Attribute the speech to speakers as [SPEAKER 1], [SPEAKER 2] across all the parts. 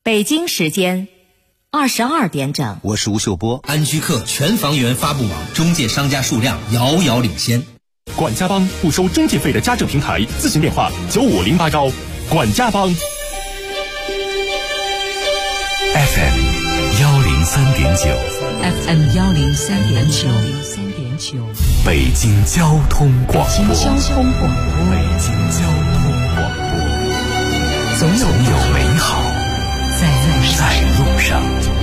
[SPEAKER 1] 北京时间22点整。
[SPEAKER 2] 我是吴秀波。
[SPEAKER 3] 安居客全房源发布网中介商家数量遥遥领先。
[SPEAKER 4] 管家帮不收中介费的家政平台，咨询电话9508高。管家帮。
[SPEAKER 5] FM
[SPEAKER 1] 103.9，
[SPEAKER 5] 北京交通广播。总有美好在路上。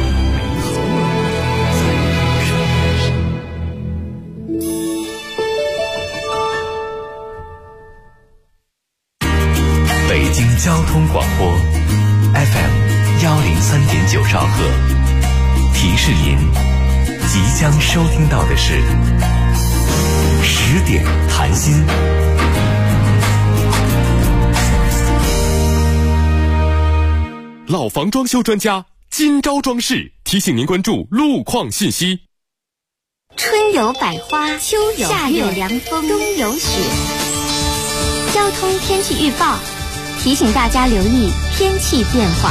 [SPEAKER 5] 北京交通广播 FM 103.9兆赫，提示您即将收听到的是10点谈心。
[SPEAKER 4] 老房装修专家今朝装饰提醒您关注路况信息。
[SPEAKER 6] 春有百花，秋有夏有凉风，冬有雪。交通天气预报提醒大家留意天气变化。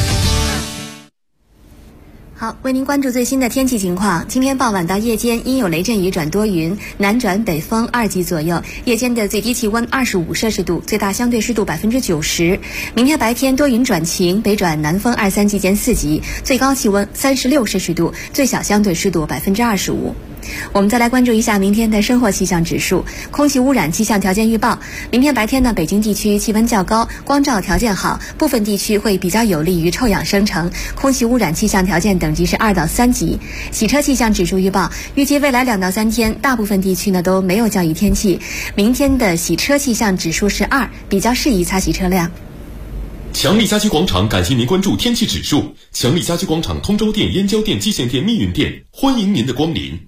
[SPEAKER 7] 好，为您关注最新的天气情况。今天傍晚到夜间阴有雷阵雨转多云，南转北风2级左右，夜间的最低气温25摄氏度，最大相对湿度90%。明天白天多云转晴，北转南风2、3级见4级，最高气温36摄氏度，最小相对湿度25%。我们再来关注一下明天的生活气象指数。空气污染气象条件预报，明天白天呢，北京地区气温较高，光照条件好，部分地区会比较有利于臭氧生成，空气污染气象条件等级是2到3级。洗车气象指数预报，预计未来2到3天大部分地区呢都没有较雨天气，明天的洗车气象指数是2，比较适宜擦洗车辆。
[SPEAKER 4] 强力家居广场感谢您关注天气指数。强力家居广场通州店、燕郊店、蓟县店、密云店，欢迎您的光临。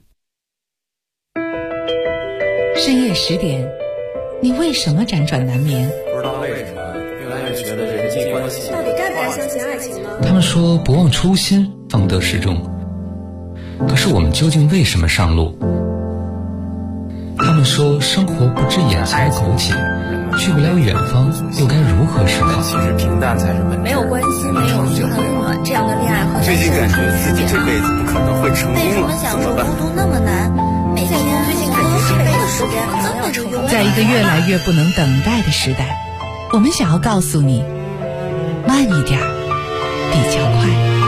[SPEAKER 8] 深夜10点，你为什么辗转难眠？
[SPEAKER 9] 不知道为什么越来越觉得人际关系
[SPEAKER 10] 到底该不该相信爱情呢？
[SPEAKER 11] 他们说不忘初心方得始终，可是我们究竟为什么上路？他们说生活不止眼前苟且，去不了远方又该如何是好？
[SPEAKER 9] 其实平淡才是本质。
[SPEAKER 10] 没有关系，没有很暖，这样的恋爱和
[SPEAKER 9] 最近感觉自己这辈子不可能会成功了，
[SPEAKER 10] 为什么享受孤独那么难？每天最近感觉是没有时间，
[SPEAKER 8] 在一个越来越不能等待的时代，我们想要告诉你，慢一点比较快。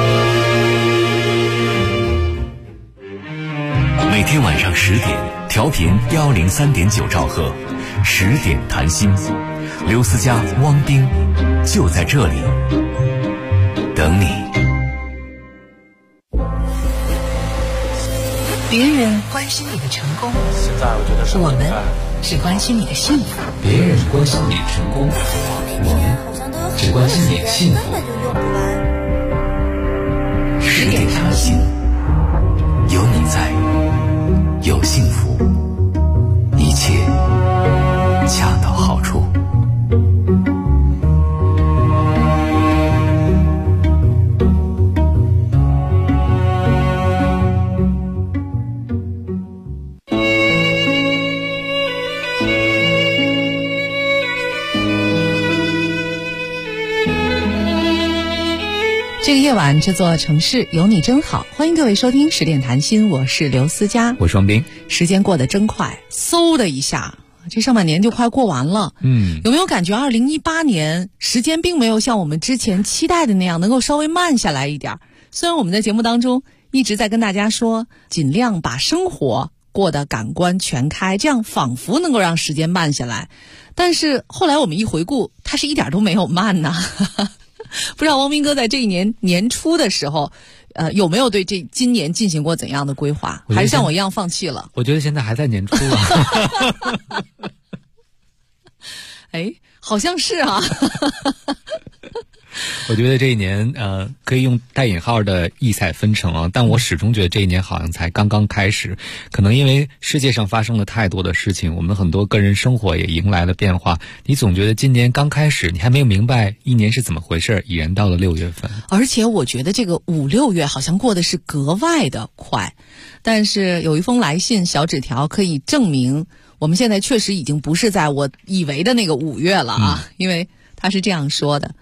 [SPEAKER 5] 每天晚上10点，调频103.9兆赫，10点谈心，刘思佳、汪冰就在这里等你。
[SPEAKER 8] 别人关心你的成功，
[SPEAKER 9] 现在我觉得
[SPEAKER 8] 我们只关心你的幸福。
[SPEAKER 11] 别人关心你的成功，我们只关心你的幸福。
[SPEAKER 5] 10点谈心，有你在，有幸福，一切恰到好处。
[SPEAKER 8] 这个夜晚，这座城市有你真好。欢迎各位收听10点谈心，我是刘思佳，
[SPEAKER 11] 我是王斌。
[SPEAKER 8] 时间过得真快，嗖的一下，这上半年就快过完了。有没有感觉2018年时间并没有像我们之前期待的那样能够稍微慢下来一点？虽然我们在节目当中一直在跟大家说，尽量把生活过得感官全开，这样仿佛能够让时间慢下来，但是后来我们一回顾，它是一点都没有慢呐。不知道汪斌哥在这一年年初的时候，有没有对今年进行过怎样的规划？还是像我一样放弃了？
[SPEAKER 11] 我觉得现在还在年初啊。
[SPEAKER 8] 哎，好像是啊。
[SPEAKER 11] 我觉得这一年可以用带引号的异彩纷呈啊，但我始终觉得这一年好像才刚刚开始。可能因为世界上发生了太多的事情，我们很多个人生活也迎来了变化，你总觉得今年刚开始，你还没有明白一年是怎么回事，已然到了6月份。
[SPEAKER 8] 而且我觉得这个5、6月好像过得是格外的快，但是有一封来信小纸条可以证明我们现在确实已经不是在我以为的那个5月了啊，因为他是这样说的。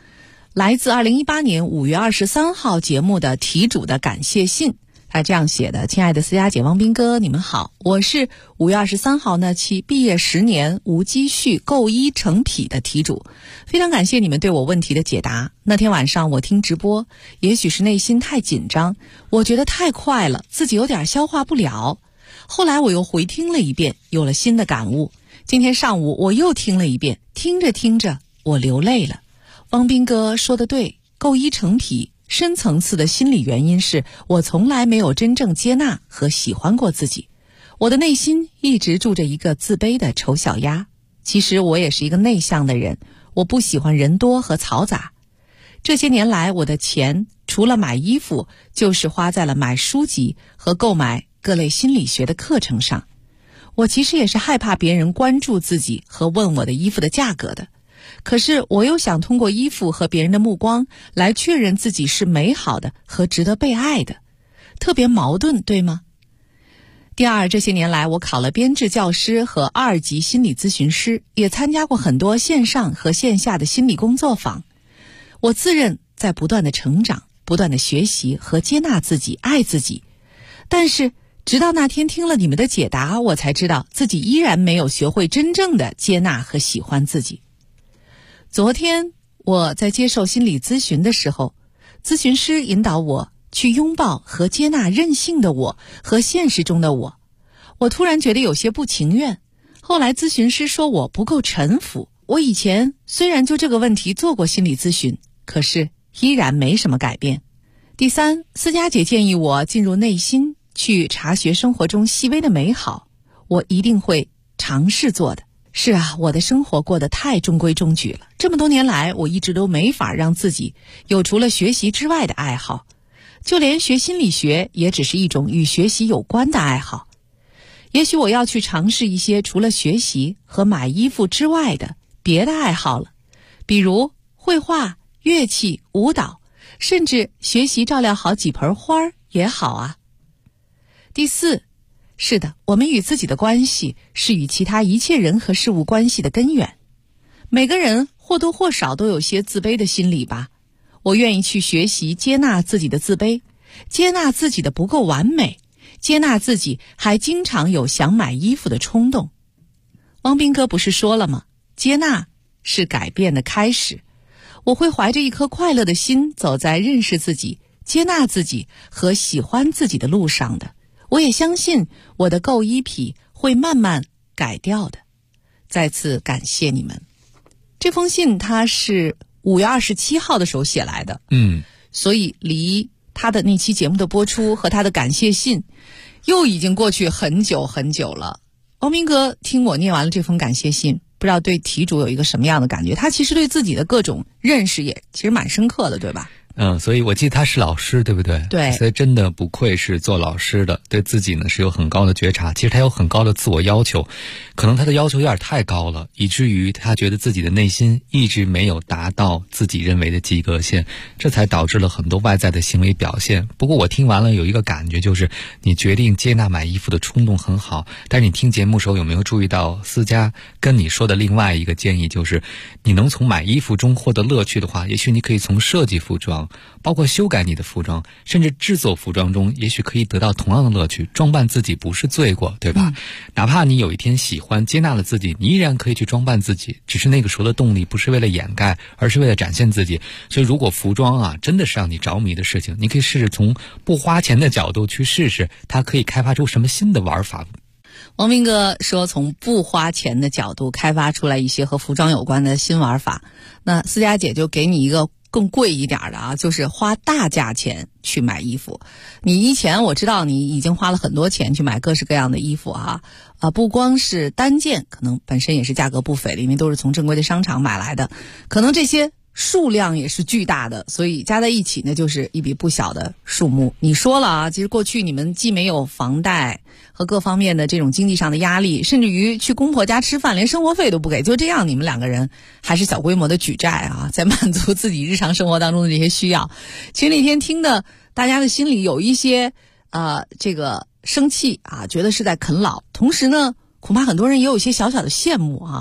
[SPEAKER 8] 来自2018年5月23号节目的题主的感谢信。他这样写的：亲爱的思佳姐、汪斌哥，你们好，我是5月23号那期毕业10年无积蓄购衣成癖的题主，非常感谢你们对我问题的解答。那天晚上我听直播，也许是内心太紧张，我觉得太快了，自己有点消化不了。后来我又回听了一遍，有了新的感悟。今天上午我又听了一遍，听着听着我流泪了。汪斌哥说得对，购衣成癖深层次的心理原因是我从来没有真正接纳和喜欢过自己，我的内心一直住着一个自卑的丑小鸭。其实我也是一个内向的人，我不喜欢人多和嘈杂。这些年来，我的钱除了买衣服，就是花在了买书籍和购买各类心理学的课程上。我其实也是害怕别人关注自己和问我的衣服的价格的。可是我又想通过衣服和别人的目光来确认自己是美好的和值得被爱的，特别矛盾，对吗？第二，这些年来我考了编制教师和2级心理咨询师，也参加过很多线上和线下的心理工作坊。我自认在不断的成长，不断的学习和接纳自己，爱自己。但是直到那天听了你们的解答，我才知道自己依然没有学会真正的接纳和喜欢自己。昨天我在接受心理咨询的时候，咨询师引导我去拥抱和接纳任性的我和现实中的我。我突然觉得有些不情愿。后来咨询师说我不够臣服。我以前虽然就这个问题做过心理咨询，可是依然没什么改变。第三，思佳姐建议我进入内心去察觉生活中细微的美好，我一定会尝试做的。是啊，我的生活过得太中规中矩了。这么多年来，我一直都没法让自己有除了学习之外的爱好，就连学心理学也只是一种与学习有关的爱好。也许我要去尝试一些除了学习和买衣服之外的别的爱好了，比如绘画、乐器、舞蹈，甚至学习照料好几盆花也好啊。第四，是的，我们与自己的关系是与其他一切人和事物关系的根源。每个人或多或少都有些自卑的心理吧。我愿意去学习接纳自己的自卑，接纳自己的不够完美，接纳自己还经常有想买衣服的冲动。汪斌哥不是说了吗？接纳是改变的开始。我会怀着一颗快乐的心走在认识自己、接纳自己和喜欢自己的路上的。我也相信我的购衣癖会慢慢改掉的。再次感谢你们。这封信他是5月27号的时候写来的，所以离他的那期节目的播出和他的感谢信又已经过去很久很久了。汪斌哥听我念完了这封感谢信，不知道对题主有一个什么样的感觉？他其实对自己的各种认识也其实蛮深刻的，对吧？
[SPEAKER 11] 所以我记得他是老师，对不对？
[SPEAKER 8] 对，
[SPEAKER 11] 所以真的不愧是做老师的，对自己呢是有很高的觉察。其实他有很高的自我要求，可能他的要求有点太高了，以至于他觉得自己的内心一直没有达到自己认为的及格线，这才导致了很多外在的行为表现。不过我听完了有一个感觉，就是你决定接纳买衣服的冲动很好，但是你听节目的时候有没有注意到思佳跟你说的另外一个建议，就是你能从买衣服中获得乐趣的话，也许你可以从设计服装，包括修改你的服装，甚至制作服装中也许可以得到同样的乐趣。装扮自己不是罪过，对吧？哪怕你有一天喜欢接纳了自己，你依然可以去装扮自己，只是那个时候的动力不是为了掩盖，而是为了展现自己。所以如果服装真的是让你着迷的事情，你可以试试从不花钱的角度去试试它可以开发出什么新的玩法。
[SPEAKER 8] 王斌哥说从不花钱的角度开发出来一些和服装有关的新玩法，那思佳姐就给你一个更贵一点的就是花大价钱去买衣服。你以前我知道你已经花了很多钱去买各式各样的衣服不光是单件，可能本身也是价格不菲的，因为都是从正规的商场买来的，可能这些数量也是巨大的，所以加在一起呢就是一笔不小的数目。你说了其实过去你们既没有房贷和各方面的这种经济上的压力，甚至于去公婆家吃饭连生活费都不给，就这样你们两个人还是小规模的举债在满足自己日常生活当中的这些需要。其实那天听的大家的心里有一些这个生气觉得是在啃老，同时呢恐怕很多人也有一些小小的羡慕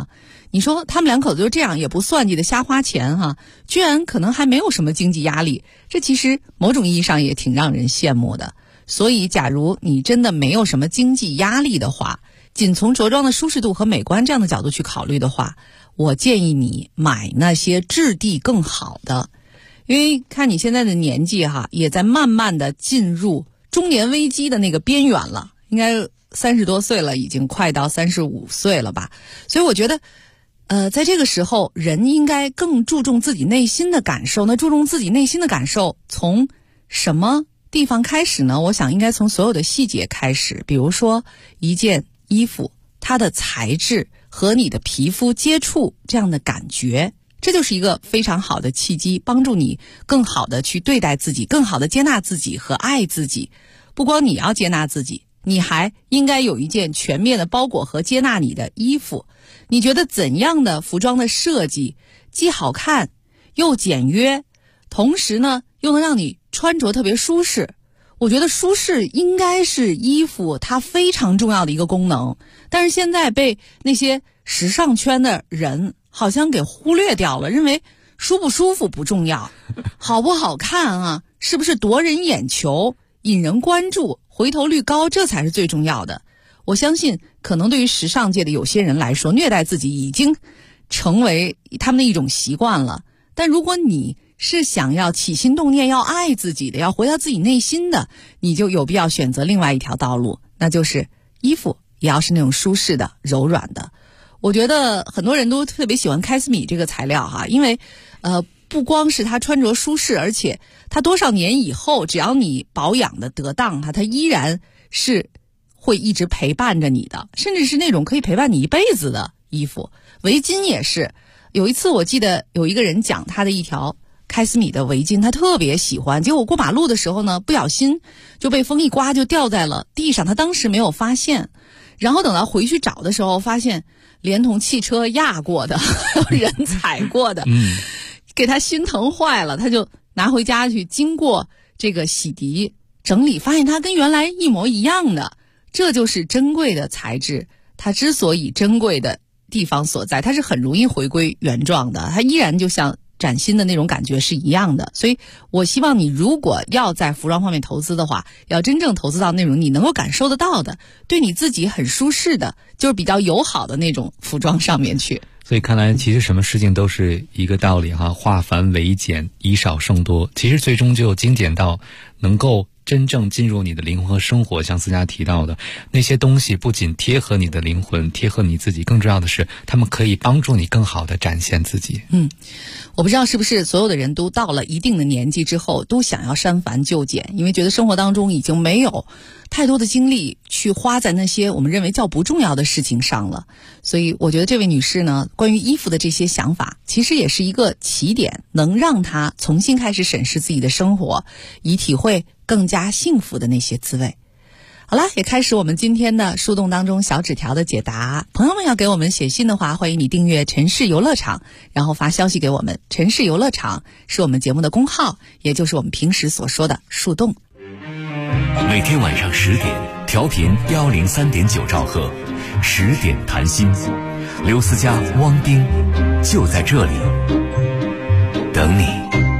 [SPEAKER 8] 你说他们两口子就这样也不算计的瞎花钱哈，居然可能还没有什么经济压力，这其实某种意义上也挺让人羡慕的。所以假如你真的没有什么经济压力的话，仅从着装的舒适度和美观这样的角度去考虑的话，我建议你买那些质地更好的。因为看你现在的年纪哈，也在慢慢的进入中年危机的那个边缘了，应该30多岁了，已经快到35岁了吧。所以我觉得在这个时候人应该更注重自己内心的感受。那注重自己内心的感受从什么地方开始呢？我想应该从所有的细节开始。比如说一件衣服它的材质和你的皮肤接触这样的感觉，这就是一个非常好的契机，帮助你更好的去对待自己，更好的接纳自己和爱自己。不光你要接纳自己，你还应该有一件全面的包裹和接纳你的衣服。你觉得怎样的服装的设计既好看又简约，同时呢又能让你穿着特别舒适？我觉得舒适应该是衣服它非常重要的一个功能，但是现在被那些时尚圈的人好像给忽略掉了，认为舒不舒服不重要，好不好看啊，是不是夺人眼球、引人关注、回头率高，这才是最重要的。我相信可能对于时尚界的有些人来说，虐待自己已经成为他们的一种习惯了。但如果你是想要起心动念要爱自己的，要回到自己内心的，你就有必要选择另外一条道路，那就是衣服也要是那种舒适的、柔软的。我觉得很多人都特别喜欢开司米这个材料哈，因为不光是它穿着舒适，而且它多少年以后只要你保养的得当哈，它依然是会一直陪伴着你的，甚至是那种可以陪伴你一辈子的衣服。围巾也是，有一次我记得有一个人讲他的一条开司米的围巾，他特别喜欢，结果过马路的时候呢，不小心就被风一刮就掉在了地上，他当时没有发现，然后等到回去找的时候发现连同汽车压过的人踩过的，给他心疼坏了，他就拿回家去经过这个洗涤整理，发现它跟原来一模一样的。这就是珍贵的材质，它之所以珍贵的地方所在，它是很容易回归原状的，它依然就像崭新的那种感觉是一样的。所以我希望你如果要在服装方面投资的话，要真正投资到那种你能够感受得到的，对你自己很舒适的，就是比较友好的那种服装上面去。
[SPEAKER 11] 所以看来其实什么事情都是一个道理哈，化繁为简，以少胜多，其实最终就精简到能够真正进入你的灵魂和生活。像思佳提到的那些东西不仅贴合你的灵魂，贴合你自己，更重要的是他们可以帮助你更好的展现自己。
[SPEAKER 8] 我不知道是不是所有的人都到了一定的年纪之后都想要删繁就简，因为觉得生活当中已经没有太多的精力去花在那些我们认为较不重要的事情上了。所以我觉得这位女士呢，关于衣服的这些想法其实也是一个起点，能让她重新开始审视自己的生活，以体会更加幸福的那些滋味。好了，也开始我们今天的树洞当中小纸条的解答。朋友们要给我们写信的话，欢迎你订阅城市游乐场，然后发消息给我们。城市游乐场是我们节目的公号，也就是我们平时所说的树洞。
[SPEAKER 5] 每天晚上10点，调频103.9兆赫，10点谈心，刘思佳、汪冰就在这里等你。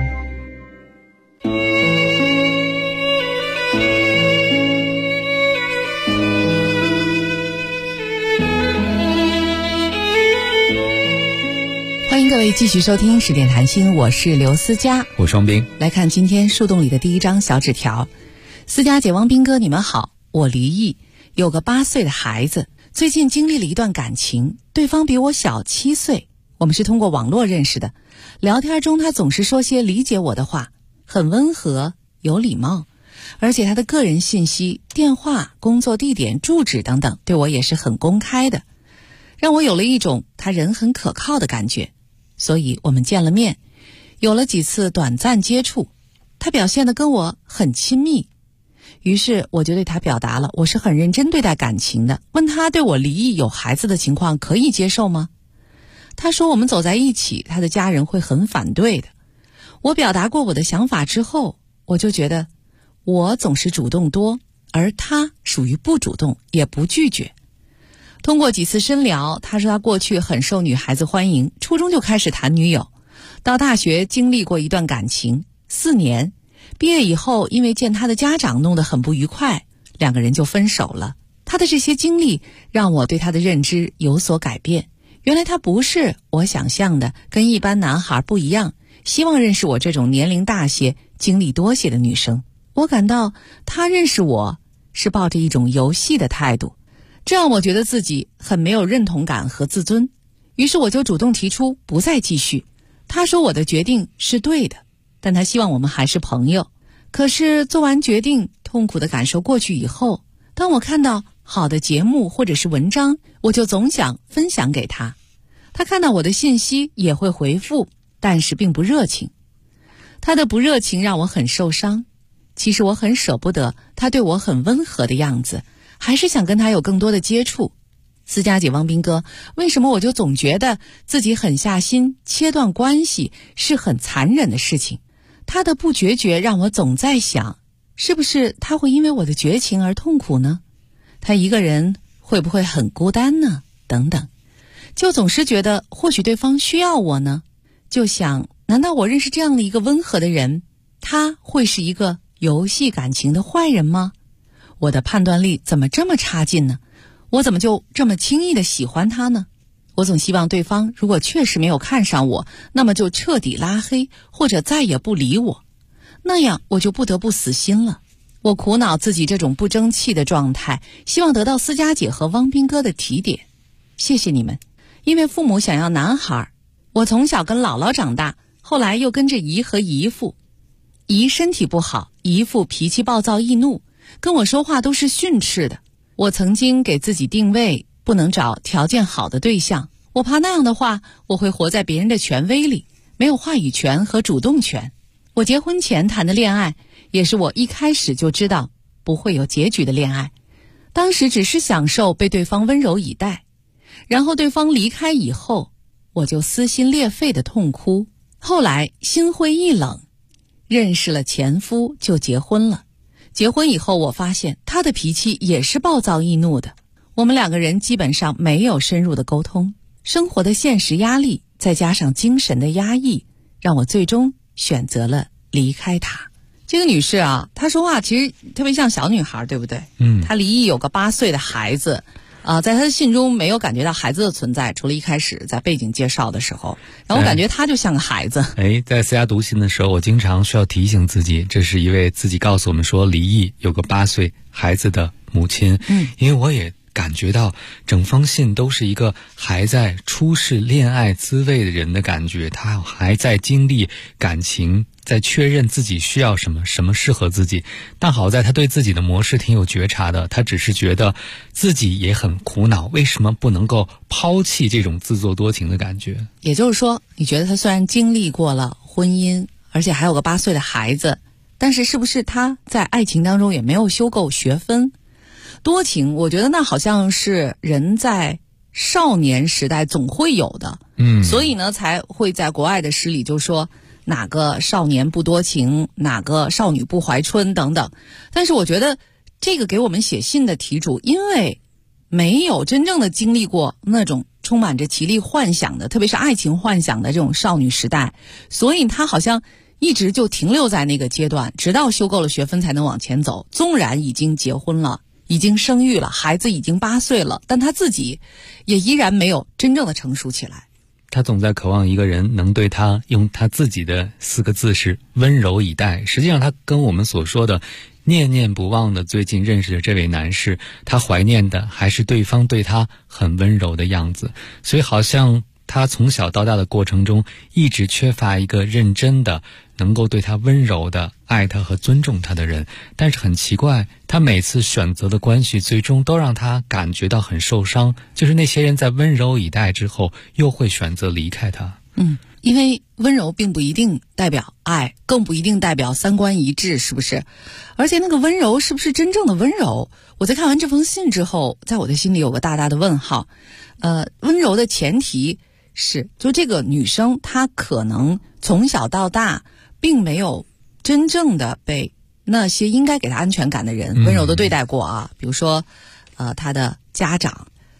[SPEAKER 8] 欢迎各位继续收听10点谈心，我是刘思佳，
[SPEAKER 11] 我双冰。
[SPEAKER 8] 来看今天树洞里的第一张小纸条。思佳姐、汪斌哥，你们好，我离异，有个8岁的孩子，最近经历了一段感情，对方比我小7岁，我们是通过网络认识的，聊天中他总是说些理解我的话，很温和有礼貌，而且他的个人信息、电话、工作地点、住址等等对我也是很公开的，让我有了一种他人很可靠的感觉。所以我们见了面，有了几次短暂接触，他表现得跟我很亲密，于是我就对他表达了我是很认真对待感情的，问他对我离异有孩子的情况可以接受吗？他说我们走在一起，他的家人会很反对的。我表达过我的想法之后，我就觉得我总是主动多，而他属于不主动也不拒绝。 通过几次深聊，他说他过去很受女孩子欢迎，初中就开始谈女友，到大学经历过一段感情4年，毕业以后因为见他的家长弄得很不愉快，2个人就分手了。他的这些经历让我对他的认知有所改变，原来他不是我想象的跟一般男孩不一样，希望认识我这种年龄大些经历多些的女生。我感到他认识我是抱着一种游戏的态度，这让我觉得自己很没有认同感和自尊，于是我就主动提出不再继续。他说我的决定是对的，但他希望我们还是朋友。可是做完决定，痛苦的感受过去以后，当我看到好的节目或者是文章，我就总想分享给他。他看到我的信息也会回复，但是并不热情。他的不热情让我很受伤。其实我很舍不得他对我很温和的样子，还是想跟他有更多的接触。思佳姐、汪斌哥，为什么我就总觉得自己狠下心切断关系是很残忍的事情？他的不决绝让我总在想，是不是他会因为我的绝情而痛苦呢？他一个人会不会很孤单呢？等等，就总是觉得或许对方需要我呢？就想，难道我认识这样的一个温和的人，他会是一个游戏感情的坏人吗？我的判断力怎么这么差劲呢？我怎么就这么轻易的喜欢他呢？我总希望对方如果确实没有看上我，那么就彻底拉黑，或者再也不理我，那样我就不得不死心了。我苦恼自己这种不争气的状态，希望得到思佳姐和汪斌哥的提点。谢谢你们。因为父母想要男孩，我从小跟姥姥长大，后来又跟着姨和姨父。姨身体不好，姨父脾气暴躁易怒，跟我说话都是训斥的。我曾经给自己定位，不能找条件好的对象，我怕那样的话，我会活在别人的权威里，没有话语权和主动权。我结婚前谈的恋爱，也是我一开始就知道不会有结局的恋爱。当时只是享受被对方温柔以待，然后对方离开以后，我就撕心裂肺的痛哭。后来心灰意冷，认识了前夫就结婚了。结婚以后，我发现他的脾气也是暴躁易怒的。我们2个人基本上没有深入的沟通，生活的现实压力再加上精神的压抑，让我最终选择了离开他。这个女士啊，她说话其实特别像小女孩，对不对？她离异有个8岁的孩子，在她的信中没有感觉到孩子的存在，除了一开始在背景介绍的时候，然后我感觉她就像个孩子。
[SPEAKER 11] 在思佳读信的时候，我经常需要提醒自己，这是一位自己告诉我们说离异有个8岁孩子的母亲。因为我也感觉到整封信都是一个还在初试恋爱滋味的人的感觉，他还在经历感情，在确认自己需要什么，什么适合自己。但好在他对自己的模式挺有觉察的，他只是觉得自己也很苦恼，为什么不能够抛弃这种自作多情的感觉。
[SPEAKER 8] 也就是说，你觉得他虽然经历过了婚姻，而且还有个8岁的孩子，但是是不是他在爱情当中也没有修够学分？多情，我觉得那好像是人在少年时代总会有的，所以呢才会在国外的诗里就说哪个少年不多情，哪个少女不怀春等等。但是我觉得这个给我们写信的题主，因为没有真正的经历过那种充满着奇丽幻想的，特别是爱情幻想的这种少女时代，所以他好像一直就停留在那个阶段，直到修够了学分才能往前走。纵然已经结婚了，已经生育了，孩子已经8岁了，但他自己也依然没有真正的成熟起来。
[SPEAKER 11] 他总在渴望一个人能对他用他自己的4个字是温柔以待。实际上他跟我们所说的念念不忘的最近认识的这位男士，他怀念的还是对方对他很温柔的样子。所以好像他从小到大的过程中一直缺乏一个认真的能够对他温柔的爱他和尊重他的人。但是很奇怪，他每次选择的关系最终都让他感觉到很受伤，就是那些人在温柔以待之后又会选择离开他。
[SPEAKER 8] 因为温柔并不一定代表爱，更不一定代表3观一致，是不是？而且那个温柔是不是真正的温柔？我在看完这封信之后，在我的心里有个大大的问号。温柔的前提是，就这个女生她可能从小到大并没有真正的被那些应该给她安全感的人温柔的对待过啊，比如说她的家长，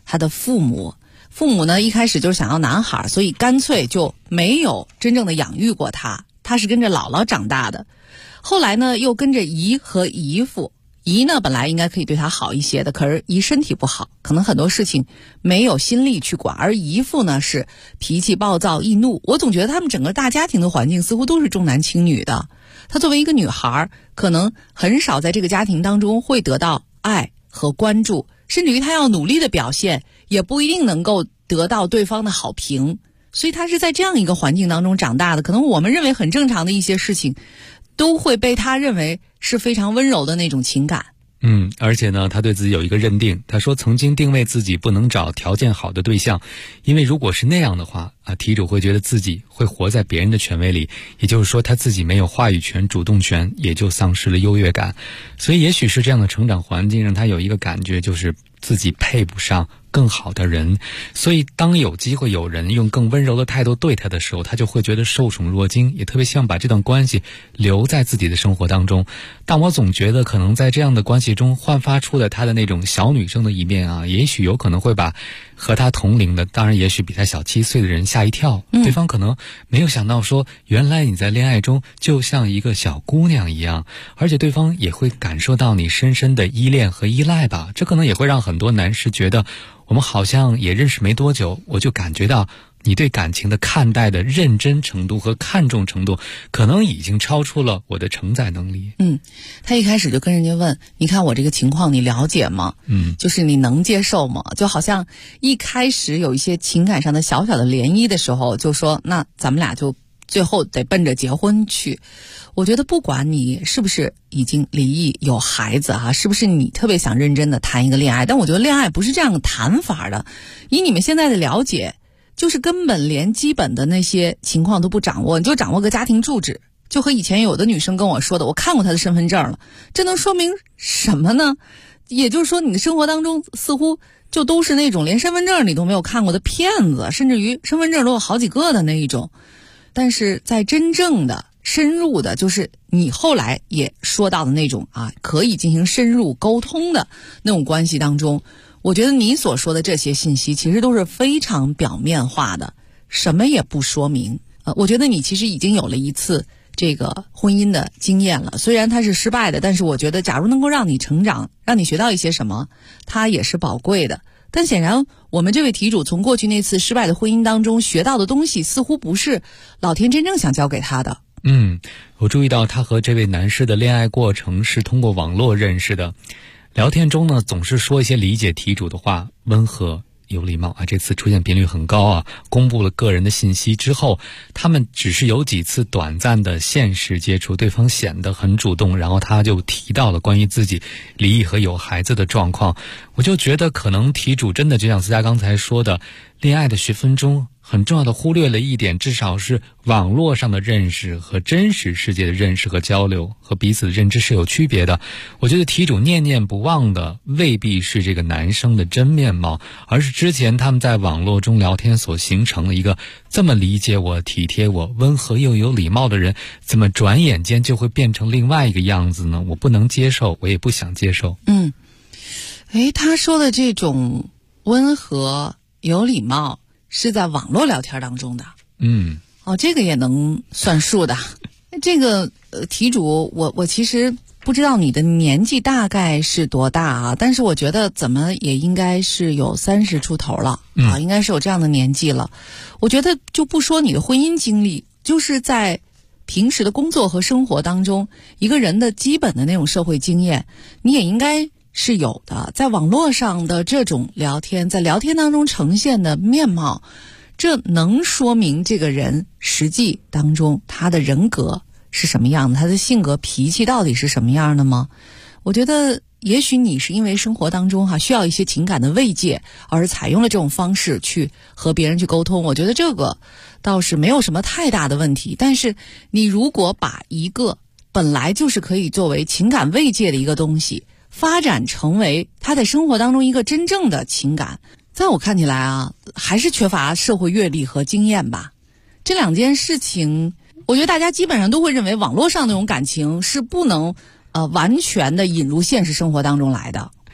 [SPEAKER 8] 他的父母呢一开始就是想要男孩，所以干脆就没有真正的养育过他，他是跟着姥姥长大的。后来呢又跟着姨和姨父，姨呢本来应该可以对他好一些的，可是姨身体不好，可能很多事情没有心力去管，而姨父呢是脾气暴躁易怒。我总觉得他们整个大家庭的环境似乎都是重男轻女的，她作为一个女孩，可能很少在这个家庭当中会得到爱和关注，甚至于她要努力的表现也不一定能够得到对方的好评，所以她是在这样一个环境当中长大的。可能我们认为很正常的一些事情都会被她认为是非常温柔的那种情感。
[SPEAKER 11] 而且呢，他对自己有一个认定，他说曾经定位自己不能找条件好的对象，因为如果是那样的话题主会觉得自己会活在别人的权威里，也就是说他自己没有话语权、主动权，也就丧失了优越感。所以也许是这样的成长环境让他有一个感觉，就是自己配不上更好的人，所以当有机会有人用更温柔的态度对他的时候，他就会觉得受宠若惊，也特别希望把这段关系留在自己的生活当中。但我总觉得可能在这样的关系中焕发出了他的那种小女生的一面也许有可能会把和他同龄的，当然也许比他小7岁的人吓一跳，对方可能没有想到说原来你在恋爱中就像一个小姑娘一样，而且对方也会感受到你深深的依恋和依赖吧。这可能也会让很多男士觉得我们好像也认识没多久，我就感觉到你对感情的看待的认真程度和看重程度可能已经超出了我的承载能力。
[SPEAKER 8] 他一开始就跟人家问，你看我这个情况你了解吗？就是你能接受吗？就好像一开始有一些情感上的小小的涟漪的时候，就说那咱们俩就最后得奔着结婚去。我觉得不管你是不是已经离异有孩子是不是你特别想认真的谈一个恋爱，但我觉得恋爱不是这样的谈法的。以你们现在的了解，就是根本连基本的那些情况都不掌握，你就掌握个家庭住址，就和以前有的女生跟我说的，我看过她的身份证了，这能说明什么呢？也就是说你的生活当中似乎就都是那种连身份证你都没有看过的骗子，甚至于身份证都有好几个的那一种。但是在真正的深入的，就是你后来也说到的那种可以进行深入沟通的那种关系当中，我觉得你所说的这些信息其实都是非常表面化的，什么也不说明。我觉得你其实已经有了一次这个婚姻的经验了，虽然它是失败的，但是我觉得假如能够让你成长，让你学到一些什么，它也是宝贵的。但显然我们这位题主从过去那次失败的婚姻当中学到的东西，似乎不是老天真正想教给他的。
[SPEAKER 11] 我注意到他和这位男士的恋爱过程是通过网络认识的，聊天中呢总是说一些理解题主的话，温和有礼貌这次出现频率很高公布了个人的信息之后，他们只是有几次短暂的现实接触，对方显得很主动，然后他就提到了关于自己离异和有孩子的状况。我就觉得可能题主真的就像思佳刚才说的，恋爱的学分中很重要的忽略了一点，至少是网络上的认识和真实世界的认识和交流和彼此的认知是有区别的。我觉得题主念念不忘的未必是这个男生的真面貌，而是之前他们在网络中聊天所形成了一个这么理解我、体贴我、温和又有礼貌的人，怎么转眼间就会变成另外一个样子呢？我不能接受，我也不想接受。
[SPEAKER 8] 他说的这种温和有礼貌是在网络聊天当中的。这个也能算数的。这个题主我其实不知道你的年纪大概是多大但是我觉得怎么也应该是有30出头了应该是有这样的年纪了。我觉得就不说你的婚姻经历，就是在平时的工作和生活当中，一个人的基本的那种社会经验你也应该是有的。在网络上的这种聊天，在聊天当中呈现的面貌，这能说明这个人实际当中他的人格是什么样的，他的性格脾气到底是什么样的吗？我觉得也许你是因为生活当中需要一些情感的慰藉，而采用了这种方式去和别人去沟通，我觉得这个倒是没有什么太大的问题。但是你如果把一个本来就是可以作为情感慰藉的一个东西发展成为他在生活当中一个真正的情感，在我看起来还是缺乏社会阅历和经验吧。这两件事情我觉得大家基本上都会认为网络上那种感情是不能完全的引入现实生活当中来的。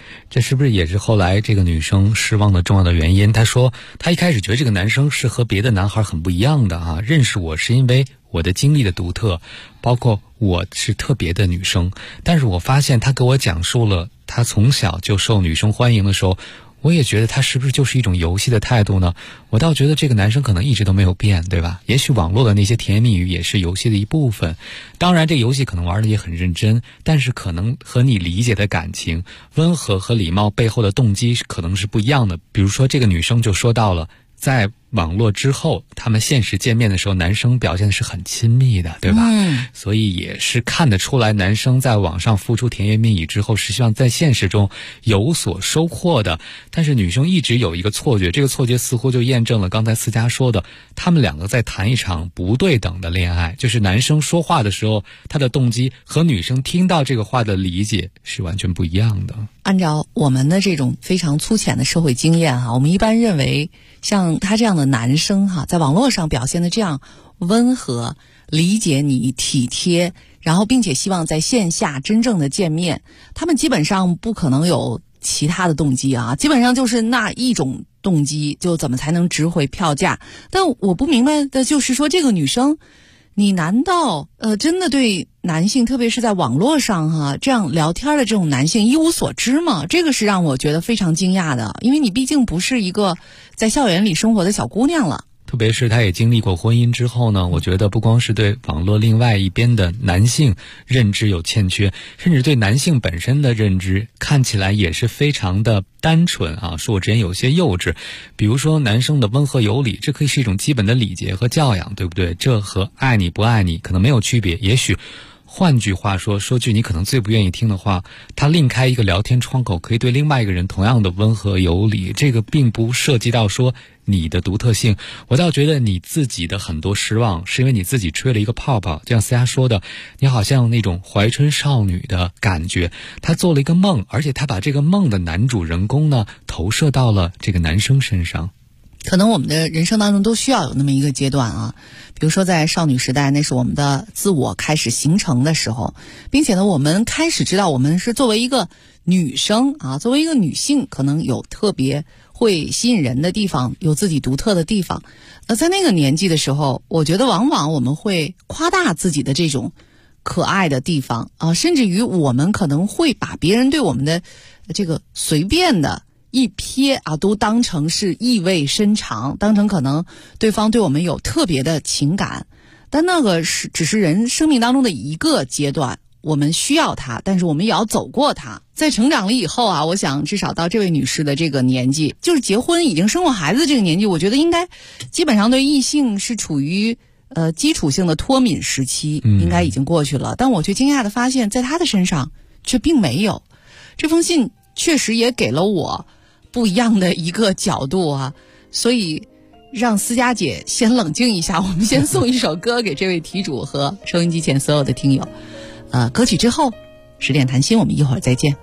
[SPEAKER 11] 这是不是也是后来这个女生失望的重要的原因？她说她一开始觉得这个男生是和别的男孩很不一样的啊，认识我是因为我的经历的独特，包括我是特别的女生。但是我发现他给我讲述了他从小就受女生欢迎的时候，我也觉得他是不是就是一种游戏的态度呢？我倒觉得这个男生可能一直都没有变，对吧？也许网络的那些甜言蜜语也是游戏的一部分，当然这个游戏可能玩的也很认真，但是可能和你理解的感情、温和和礼貌背后的动机可能是不一样的。比如说这个女生就说到了，在网络之后他们现实见面的时候，男生表现的是很亲密的，对吧？所以也是看得出来男生在网上付出甜言蜜语之后是希望在现实中有所收获的。但是女生一直有一个错觉，这个错觉似乎就验证了刚才思佳说的，他们两个在谈一场不对等的恋爱，就是男生说话的时候他的动机和女生听到这个话的理解是完全不一样的。
[SPEAKER 8] 按照我们的这种非常粗浅的社会经验我们一般认为像他这样的男生在网络上表现的这样温和、理解你、体贴，然后并且希望在线下真正的见面，他们基本上不可能有其他的动机基本上就是那一种动机，就怎么才能值回票价。但我不明白的就是说，这个女生你难道真的对男性，特别是在网络上这样聊天的这种男性一无所知吗？这个是让我觉得非常惊讶的，因为你毕竟不是一个在校园里生活的小姑娘了。
[SPEAKER 11] 特别是他也经历过婚姻之后呢，我觉得不光是对网络另外一边的男性认知有欠缺，甚至对男性本身的认知看起来也是非常的单纯说我之前有些幼稚。比如说男生的温和有礼，这可以是一种基本的礼节和教养，对不对？这和爱你不爱你可能没有区别。也许换句话说句你可能最不愿意听的话，他另开一个聊天窗口，可以对另外一个人同样的温和有礼，这个并不涉及到说你的独特性。我倒觉得你自己的很多失望是因为你自己吹了一个泡泡，就像思佳说的，你好像那种怀春少女的感觉，他做了一个梦，而且他把这个梦的男主人公呢投射到了这个男生身上。
[SPEAKER 8] 可能我们的人生当中都需要有那么一个阶段比如说在少女时代，那是我们的自我开始形成的时候，并且呢我们开始知道我们是作为一个女生作为一个女性可能有特别会吸引人的地方，有自己独特的地方。在那个年纪的时候，我觉得往往我们会夸大自己的这种可爱的地方甚至于我们可能会把别人对我们的这个随便的一瞥都当成是意味深长，当成可能对方对我们有特别的情感。但那个只是人生命当中的一个阶段，我们需要它，但是我们也要走过它。在成长了以后我想至少到这位女士的这个年纪，就是结婚已经生过孩子这个年纪，我觉得应该基本上对异性是处于基础性的脱敏时期，应该已经过去了。但我却惊讶地发现在她的身上却并没有。这封信确实也给了我不一样的一个角度所以让思佳姐先冷静一下，我们先送一首歌给这位题主和收音机前所有的听友。歌曲之后10点谈心，我们一会儿再见。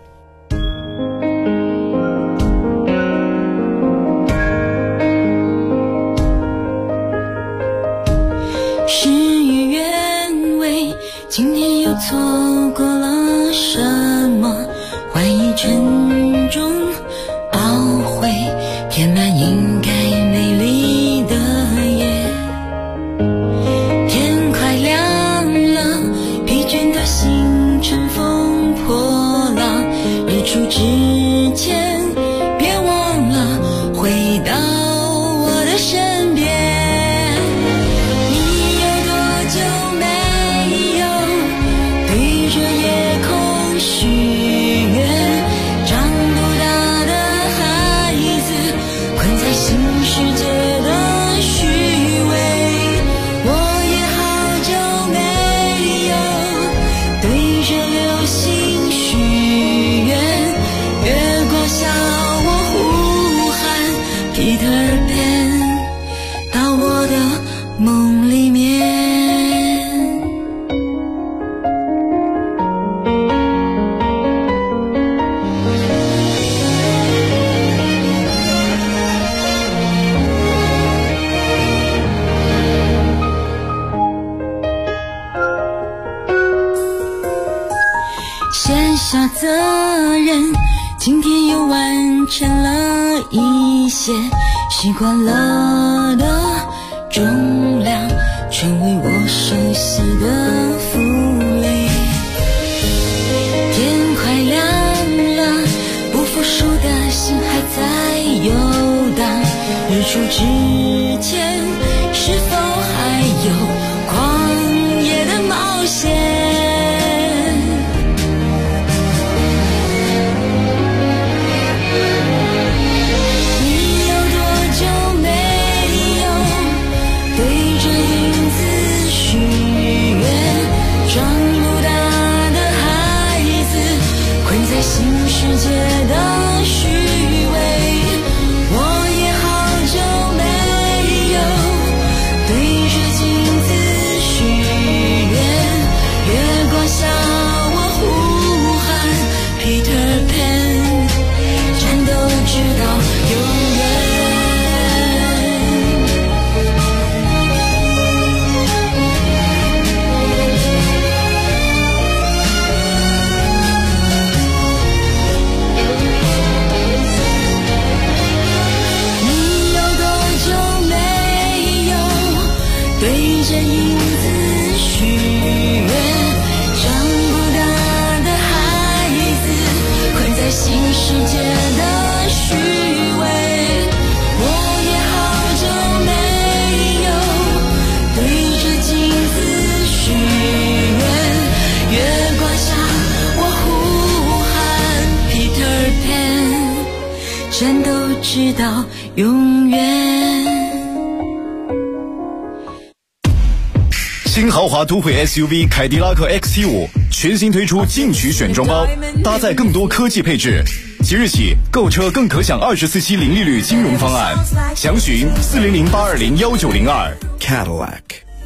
[SPEAKER 2] 事与愿违，今天又错过了什么？怀疑沉重懊悔，填满应该美丽的夜。天快亮了，疲倦的心乘风破浪，日出之前别忘了回到我的身边。你有多久没有对着夜空许愿？长不大的孩子困在新世界的虚伪，我也好久没有对着流星许愿。月光下我呼喊 Peter Pan 到我的梦里面。卸下责任， 今天又完成了一些习惯了的重量，成为我熟悉的福利。天快亮了，不服输的心还在游荡，日出之前是否还有旷野的冒险？新世界的虚伪，我也好久没有对着镜子许愿，月光下我呼喊 Peter Pan， 战斗直到永远。对着影子许愿，长不大的孩子困在新世界的虚伪，我也好久没有对着镜子许愿，月光下我呼喊 Peter Pan， 战斗直到永远。
[SPEAKER 12] 新豪华都会 SUV 凯迪拉克 XT5 全新推出进取选装包，搭载更多科技配置。即日起购车更可享24期零利率金融方案，详询400-820-1902 Cadillac。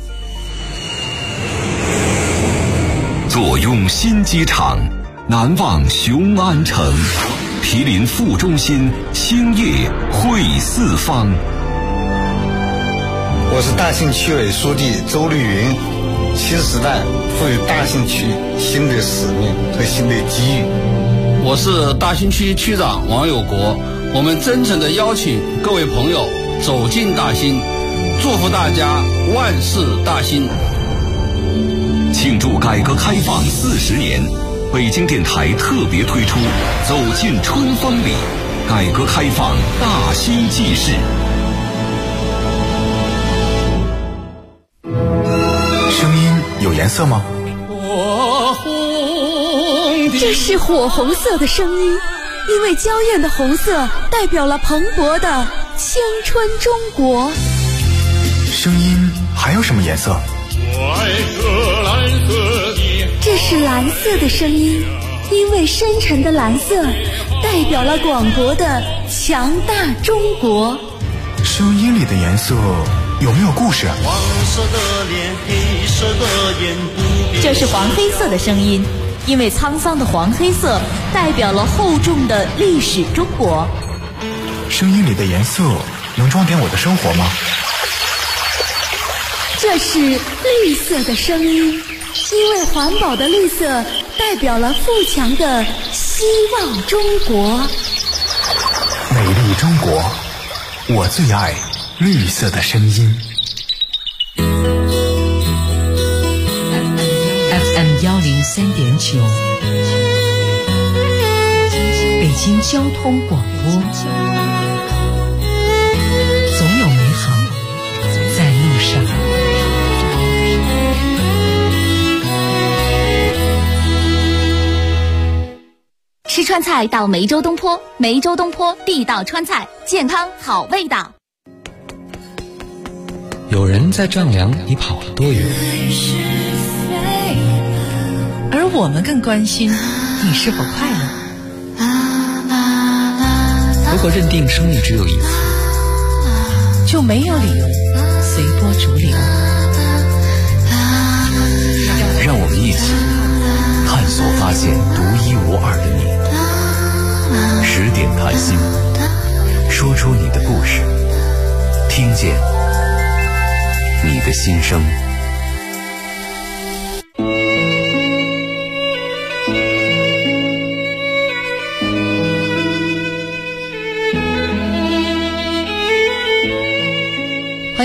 [SPEAKER 5] 坐拥新机场，难忘雄安城，毗邻副中心，兴业汇四方。
[SPEAKER 13] 我是大兴区委书记周绿云。新时代赋予大兴区新的使命和新的机遇。
[SPEAKER 14] 我是大兴区区长王有国，我们真诚地邀请各位朋友走进大兴，祝福大家万事大兴。
[SPEAKER 5] 庆祝改革开放40年，北京电台特别推出走进春风里，改革开放大兴纪事。
[SPEAKER 12] 声音有颜色吗？
[SPEAKER 15] 这是火红色的声音，因为娇艳的红色代表了蓬勃的青春中国。
[SPEAKER 12] 声音还有什么颜色？
[SPEAKER 15] 这是蓝色的声音，因为深沉的蓝色代表了广博的强大中国。
[SPEAKER 12] 声音里的颜色有没有故事？
[SPEAKER 16] 黄色的脸，黑色的眼，
[SPEAKER 1] 这是黄黑色的声音，因为沧桑的黄黑色代表了厚重的历史中国。
[SPEAKER 12] 声音里的颜色能装点我的生活吗？
[SPEAKER 15] 这是绿色的声音，因为环保的绿色代表了富强的希望中国。
[SPEAKER 12] 美丽中国，我最爱绿色的声音。
[SPEAKER 1] FM 103.9，北京交通广播，总有美好在路上。
[SPEAKER 6] 吃川菜到梅州东坡，梅州东坡地道川菜，健康好味道。
[SPEAKER 11] 有人在丈量你跑了多远，
[SPEAKER 8] 而我们更关心你是否快乐。
[SPEAKER 11] 如果认定生命只有一次，
[SPEAKER 8] 就没有理由随波逐流。
[SPEAKER 5] 让我们一起探索发现独一无二的你。10点谈心，说出你的故事，听见你的心声。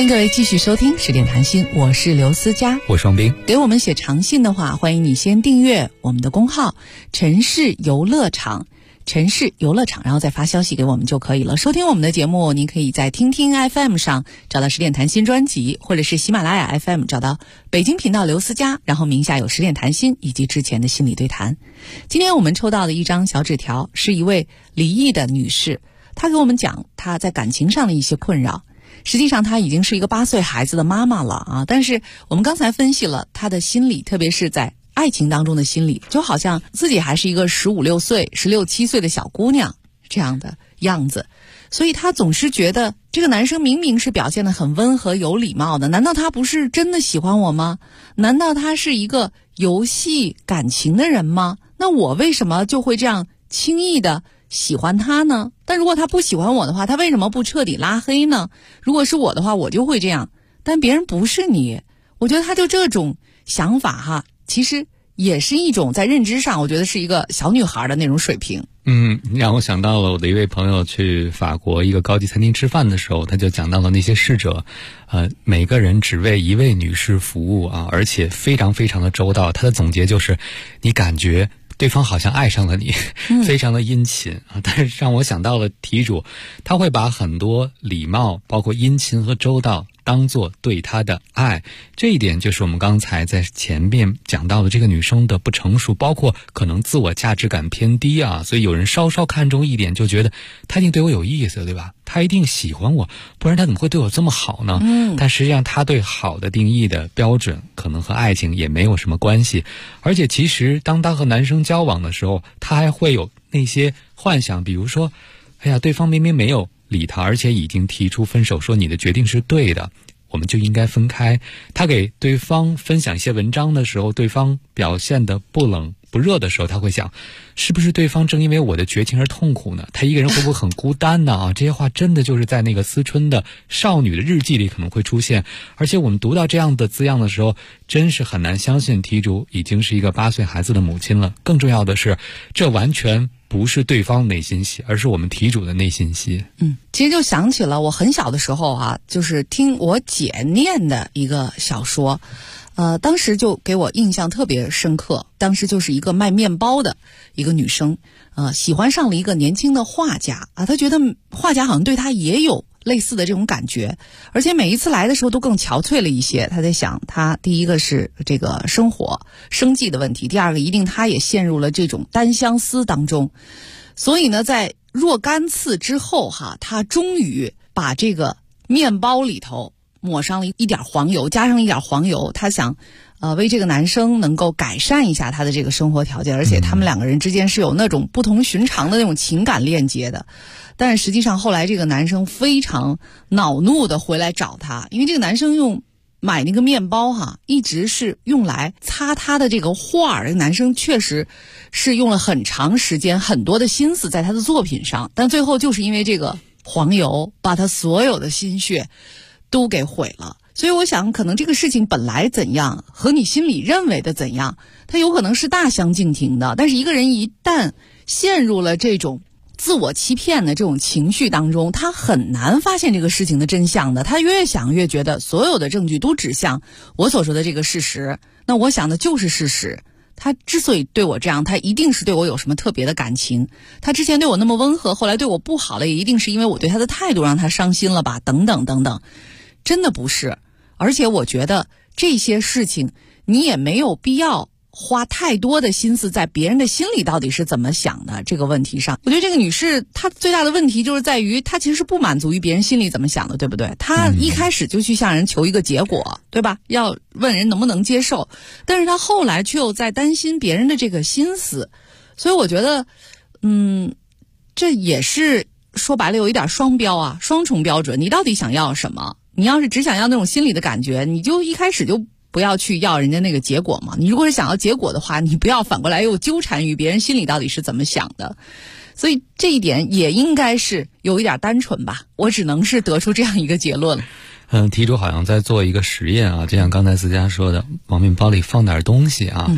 [SPEAKER 8] 欢迎各位继续收听10点谈心，我是刘思佳，
[SPEAKER 11] 我双冰。
[SPEAKER 8] 给我们写长信的话，欢迎你先订阅我们的公号城市游乐场，城市游乐场，然后再发消息给我们就可以了。收听我们的节目，您可以在听听 FM 上找到10点谈心专辑，或者是喜马拉雅 FM 找到北京频道刘思佳，然后名下有10点谈心以及之前的心理对谈。今天我们抽到的一张小纸条是一位离异的女士，她给我们讲她在感情上的一些困扰。实际上她已经是一个8岁孩子的妈妈了啊，但是我们刚才分析了她的心理，特别是在爱情当中的心理，就好像自己还是一个15、16岁、16、17岁的小姑娘这样的样子，所以她总是觉得这个男生明明是表现得很温和有礼貌的，难道他不是真的喜欢我吗？难道他是一个游戏感情的人吗？那我为什么就会这样轻易的喜欢他呢？但如果他不喜欢我的话，他为什么不彻底拉黑呢？如果是我的话，我就会这样，但别人不是你。我觉得他就这种想法哈，其实也是一种在认知上，我觉得是一个小女孩的那种水平。
[SPEAKER 11] 让我想到了我的一位朋友去法国一个高级餐厅吃饭的时候，他就讲到了那些侍者，每个人只为一位女士服务啊，而且非常非常的周到。他的总结就是，你感觉对方好像爱上了你，非常的殷勤啊。但是让我想到了题主，他会把很多礼貌，包括殷勤和周到，当作对他的爱。这一点就是我们刚才在前面讲到的这个女生的不成熟，包括可能自我价值感偏低啊，所以有人稍稍看重一点就觉得他一定对我有意思，对吧？他一定喜欢我，不然他怎么会对我这么好呢？但实际上他对好的定义的标准可能和爱情也没有什么关系。而且其实当他和男生交往的时候，他还会有那些幻想，比如说哎呀，对方明明没有理他，而且已经提出分手，说你的决定是对的，我们就应该分开。他给对方分享一些文章的时候，对方表现得不冷不热的时候，他会想，是不是对方正因为我的绝情而痛苦呢？他一个人会不会很孤单呢？啊，这些话真的就是在那个思春的少女的日记里可能会出现。而且我们读到这样的字样的时候，真是很难相信题主已经是一个8岁孩子的母亲了。更重要的是，这完全不是对方内心戏，而是我们题主的内心戏。
[SPEAKER 8] 其实就想起了我很小的时候啊，就是听我姐念的一个小说，当时就给我印象特别深刻。当时就是一个卖面包的一个女生，喜欢上了一个年轻的画家啊，她觉得画家好像对她也有类似的这种感觉，而且每一次来的时候都更憔悴了一些。她在想，她第一个是这个生计的问题，第二个一定她也陷入了这种单相思当中。所以呢，在若干次之后哈，她终于把这个面包里头抹上了一点黄油，加上一点黄油，她想为这个男生能够改善一下他的这个生活条件，而且他们两个人之间是有那种不同寻常的那种情感链接的。但是实际上后来这个男生非常恼怒的回来找他，因为这个男生买那个面包哈，一直是用来擦他的这个画。这个男生确实是用了很长时间很多的心思在他的作品上，但最后就是因为这个黄油把他所有的心血都给毁了。所以我想可能这个事情本来怎样和你心里认为的怎样，它有可能是大相径庭的。但是一个人一旦陷入了这种自我欺骗的这种情绪当中，他很难发现这个事情的真相的。他越想越觉得所有的证据都指向我所说的这个事实，那我想的就是事实。他之所以对我这样，他一定是对我有什么特别的感情。他之前对我那么温和，后来对我不好了，也一定是因为我对他的态度让他伤心了吧，等等等等。真的不是。而且我觉得这些事情你也没有必要花太多的心思在别人的心里到底是怎么想的这个问题上。我觉得这个女士她最大的问题就是在于她其实是不满足于别人心里怎么想的，对不对？她一开始就去向人求一个结果，对吧？要问人能不能接受，但是她后来却又在担心别人的这个心思。所以我觉得这也是说白了有一点双标啊，双重标准。你到底想要什么？你要是只想要那种心理的感觉，你就一开始就不要去要人家那个结果嘛。你如果是想要结果的话，你不要反过来又纠缠于别人心里到底是怎么想的。所以这一点也应该是有一点单纯吧，我只能是得出这样一个结论了。
[SPEAKER 11] 题主好像在做一个实验啊，就像刚才思佳说的，往面包里放点东西啊，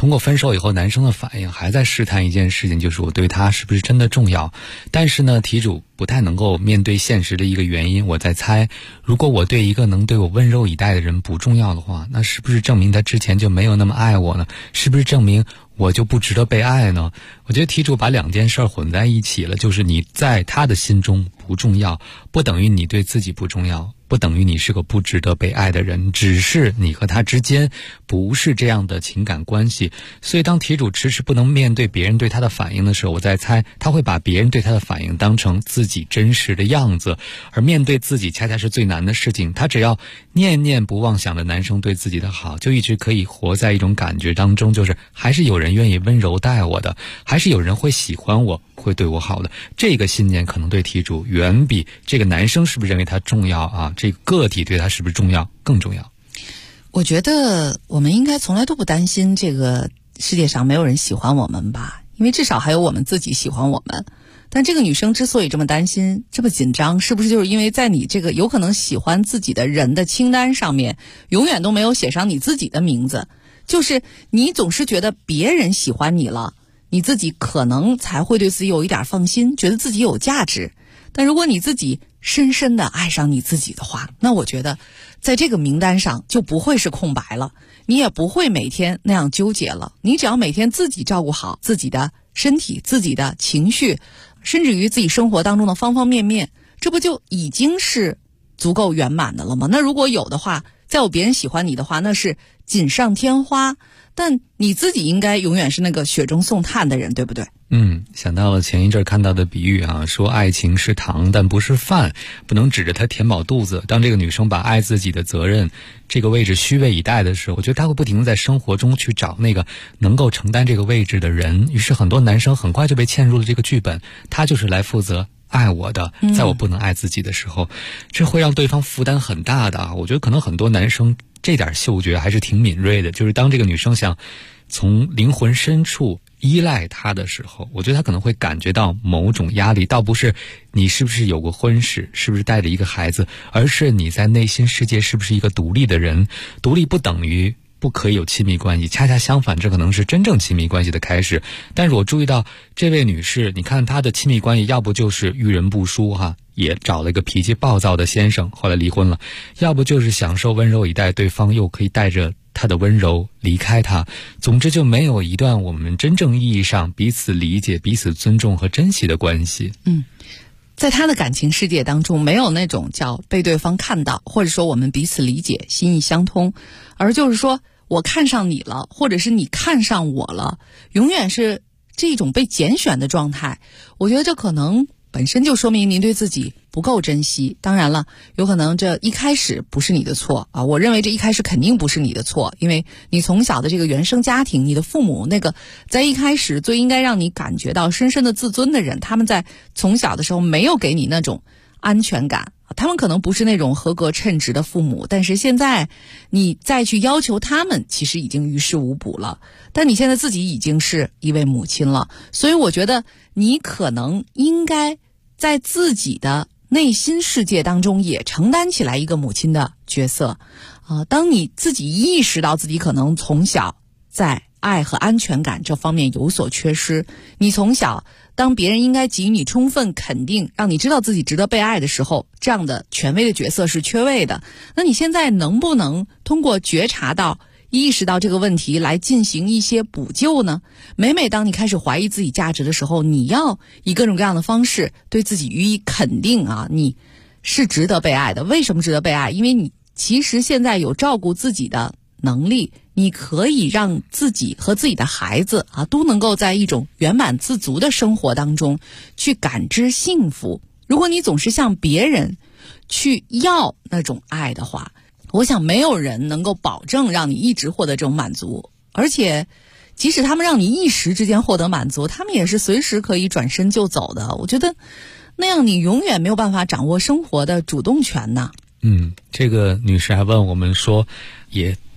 [SPEAKER 11] 通过分手以后男生的反应还在试探一件事情，就是我对他是不是真的重要。但是呢，题主不太能够面对现实的一个原因，我在猜，如果我对一个能对我温柔以待的人不重要的话，那是不是证明他之前就没有那么爱我呢？是不是证明我就不值得被爱呢？我觉得题主把两件事混在一起了，就是你在他的心中不重要，不等于你对自己不重要，不等于你是个不值得被爱的人，只是你和他之间不是这样的情感关系。所以当题主迟迟不能面对别人对他的反应的时候，我在猜他会把别人对他的反应当成自己真实的样子，而面对自己恰恰是最难的事情。他只要念念不忘想着男生对自己的好，就一直可以活在一种感觉当中，就是还是有人愿意温柔待我的，还是有人会喜欢我，会对我好的。这个信念可能对题主远比这个男生是不是认为他重要啊，这个个体对他是不是重要更重要。
[SPEAKER 8] 我觉得我们应该从来都不担心这个世界上没有人喜欢我们吧，因为至少还有我们自己喜欢我们。但这个女生之所以这么担心这么紧张，是不是就是因为在你这个有可能喜欢自己的人的清单上面永远都没有写上你自己的名字，就是你总是觉得别人喜欢你了，你自己可能才会对自己有一点放心，觉得自己有价值。但如果你自己深深的爱上你自己的话，那我觉得在这个名单上就不会是空白了，你也不会每天那样纠结了。你只要每天自己照顾好自己的身体、自己的情绪，甚至于自己生活当中的方方面面，这不就已经是足够圆满的了吗？那如果有的话，再有别人喜欢你的话，那是锦上添花，但你自己应该永远是那个雪中送炭的人，对不对？
[SPEAKER 11] 想到了前一阵看到的比喻啊，说爱情是糖但不是饭，不能指着它填饱肚子。当这个女生把爱自己的责任这个位置虚位以待的时候，我觉得她会不停地在生活中去找那个能够承担这个位置的人，于是很多男生很快就被嵌入了这个剧本，他就是来负责爱我的，在我不能爱自己的时候，这会让对方负担很大的啊。我觉得可能很多男生这点嗅觉还是挺敏锐的，就是当这个女生想从灵魂深处依赖他的时候，我觉得他可能会感觉到某种压力，倒不是你是不是有过婚史，是不是带着一个孩子，而是你在内心世界是不是一个独立的人。独立不等于不可以有亲密关系，恰恰相反，这可能是真正亲密关系的开始。但是我注意到这位女士，你看她的亲密关系要不就是遇人不淑哈，也找了一个脾气暴躁的先生，后来离婚了，要不就是享受温柔以待对方，又可以带着他的温柔离开他。总之就没有一段我们真正意义上彼此理解、彼此尊重和珍惜的关系。
[SPEAKER 8] 在他的感情世界当中，没有那种叫被对方看到，或者说我们彼此理解、心意相通，而就是说我看上你了，或者是你看上我了，永远是这种被拣选的状态。我觉得这可能本身就说明您对自己不够珍惜。当然了，有可能这一开始不是你的错啊，我认为这一开始肯定不是你的错，因为你从小的这个原生家庭，你的父母那个在一开始最应该让你感觉到深深的自尊的人，他们在从小的时候没有给你那种安全感，他们可能不是那种合格称职的父母，但是现在你再去要求他们，其实已经于事无补了。但你现在自己已经是一位母亲了，所以我觉得你可能应该在自己的内心世界当中也承担起来一个母亲的角色。当你自己意识到自己可能从小在爱和安全感这方面有所缺失，你从小当别人应该给予你充分肯定，让你知道自己值得被爱的时候，这样的权威的角色是缺位的。那你现在能不能通过觉察到、意识到这个问题来进行一些补救呢？每当你开始怀疑自己价值的时候，你要以各种各样的方式对自己予以肯定啊，你是值得被爱的。为什么值得被爱？因为你其实现在有照顾自己的能力，你可以让自己和自己的孩子都能够在一种圆满自足的生活当中去感知幸福。如果你总是向别人去要那种爱的话，我想没有人能够保证让你一直获得这种满足，而且即使他们让你一时之间获得满足，他们也是随时可以转身就走的。我觉得那样你永远没有办法掌握生活的主动权呐。
[SPEAKER 11] 这个女士还问我们说，也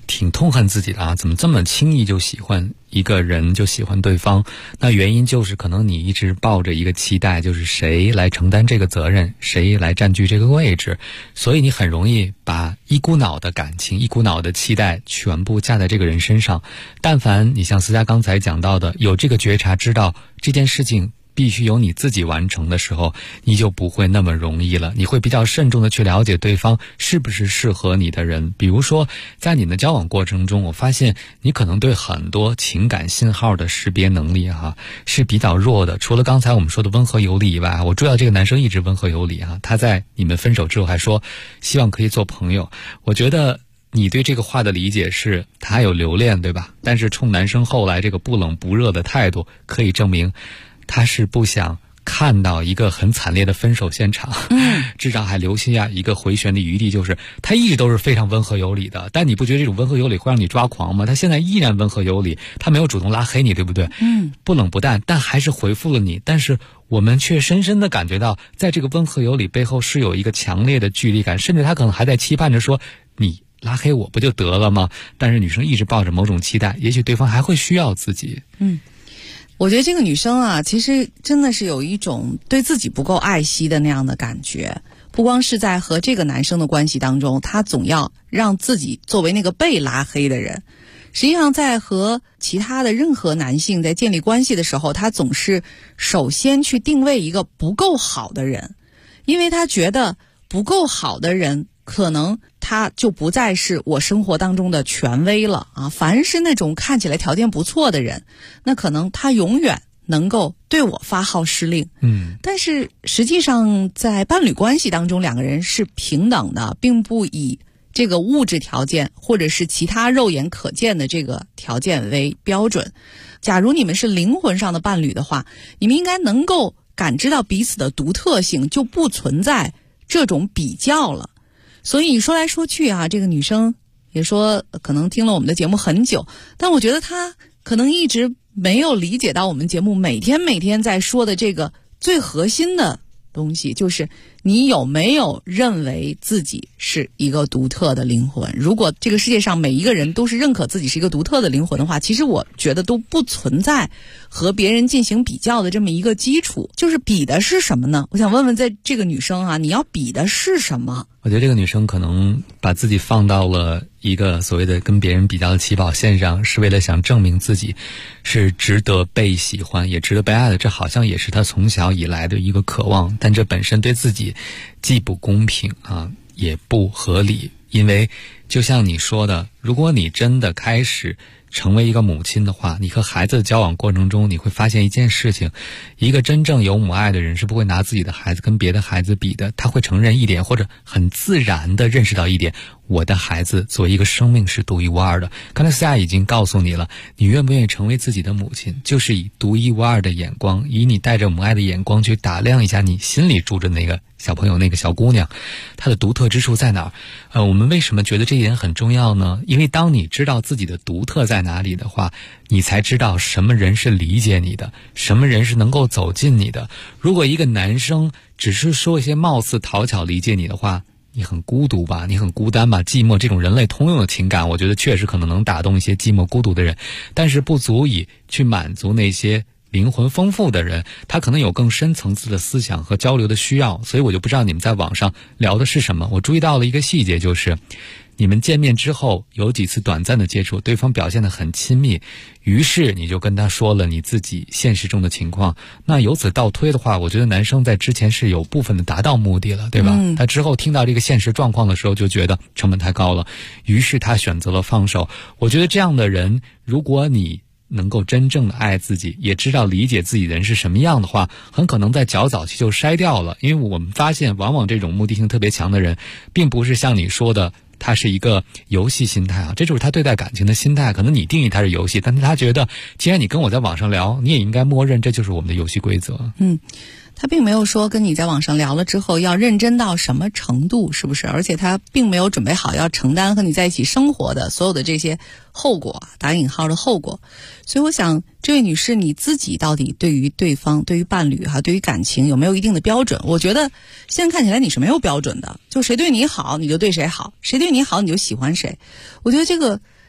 [SPEAKER 11] 挺痛恨自己的啊，怎么这么轻易就喜欢一个人，就喜欢对方？那原因就是可能你一直抱着一个期待，就是谁来承担这个责任，谁来占据这个位置，所以你很容易把一股脑的感情、一股脑的期待全部架在这个人身上。但凡你像思佳刚才讲到的，有这个觉察，知道这件事情必须由你自己完成的时候，你就不会那么容易了，你会比较慎重的去了解对方是不是适合你的人。比如说在你的交往过程中，我发现你可能对很多情感信号的识别能力是比较弱的。除了刚才我们说的温和有礼以外，我注意到这个男生一直温和有礼他在你们分手之后还说希望可以做朋友。我觉得你对这个话的理解是他还有留恋，对吧？但是冲男生后来这个不冷不热的态度，可以证明他是不想看到一个很惨烈的分手现场，至少还留下一个回旋的余地，就是他一直都是非常温和有礼的。但你不觉得这种温和有礼会让你抓狂吗？他现在依然温和有礼，他没有主动拉黑你，对不对？不冷不淡，但还是回复了你。但是我们却深深地感觉到，在这个温和有礼背后是有一个强烈的距离感，甚至他可能还在期盼着说，你拉黑我不就得了吗？但是女生一直抱着某种期待，也许对方还会需要自己。
[SPEAKER 8] 我觉得这个女生其实真的是有一种对自己不够爱惜的那样的感觉，不光是在和这个男生的关系当中，她总要让自己作为那个被拉黑的人。实际上在和其他的任何男性在建立关系的时候，她总是首先去定位一个不够好的人，因为她觉得不够好的人可能他就不再是我生活当中的权威了凡是那种看起来条件不错的人，那可能他永远能够对我发号施令。但是实际上在伴侣关系当中，两个人是平等的，并不以这个物质条件或者是其他肉眼可见的这个条件为标准。假如你们是灵魂上的伴侣的话，你们应该能够感知到彼此的独特性，就不存在这种比较了。所以说来说去这个女生也说可能听了我们的节目很久，但我觉得她可能一直没有理解到我们节目每天在说的这个最核心的东西，就是你有没有认为自己是一个独特的灵魂。如果这个世界上每一个人都是认可自己是一个独特的灵魂的话，其实我觉得都不存在和别人进行比较的这么一个基础。就是比的是什么呢？我想问问在这个女生你要比的是什么？
[SPEAKER 11] 我觉得这个女生可能把自己放到了一个所谓的跟别人比较的起跑线上，是为了想证明自己是值得被喜欢也值得被爱的。这好像也是她从小以来的一个渴望，但这本身对自己既不公平也不合理。因为就像你说的，如果你真的开始成为一个母亲的话，你和孩子的交往过程中，你会发现一件事情，一个真正有母爱的人是不会拿自己的孩子跟别的孩子比的，他会承认一点，或者很自然地认识到一点，我的孩子作为一个生命是独一无二的。刚才思佳已经告诉你了，你愿不愿意成为自己的母亲，就是以独一无二的眼光，以你带着母爱的眼光去打量一下你心里住着那个小朋友，那个小姑娘，她的独特之处在哪儿？我们为什么觉得这一点很重要呢？因为当你知道自己的独特在哪里的话，你才知道什么人是理解你的，什么人是能够走近你的。如果一个男生只是说一些貌似讨巧理解你的话，你很孤独吧，你很孤单吧，寂寞这种人类通用的情感，我觉得确实可能能打动一些寂寞孤独的人，但是不足以去满足那些灵魂丰富的人，他可能有更深层次的思想和交流的需要。所以我就不知道你们在网上聊的是什么。我注意到了一个细节，就是你们见面之后有几次短暂的接触，对方表现得很亲密，于是你就跟他说了你自己现实中的情况。那由此倒推的话，我觉得男生在之前是有部分的达到目的了，对吧？他之后听到这个现实状况的时候就觉得成本太高了，于是他选择了放手。我觉得这样的人，如果你能够真正的爱自己，也知道理解自己的人是什么样的话，很可能在较早期就筛掉了。因为我们发现往往这种目的性特别强的人，并不是像你说的他是一个游戏心态这就是他对待感情的心态。可能你定义他是游戏，但是他觉得既然你跟我在网上聊，你也应该默认这就是我们的游戏规则。
[SPEAKER 8] 他并没有说跟你在网上聊了之后要认真到什么程度，是不是？而且他并没有准备好要承担和你在一起生活的所有的这些后果，打引号的后果。所以我想这位女士，你自己到底对于对方，对于伴侣对于感情有没有一定的标准？我觉得现在看起来你是没有标准的，就谁对你好你就对谁好，谁对你好你就喜欢谁。我觉得这个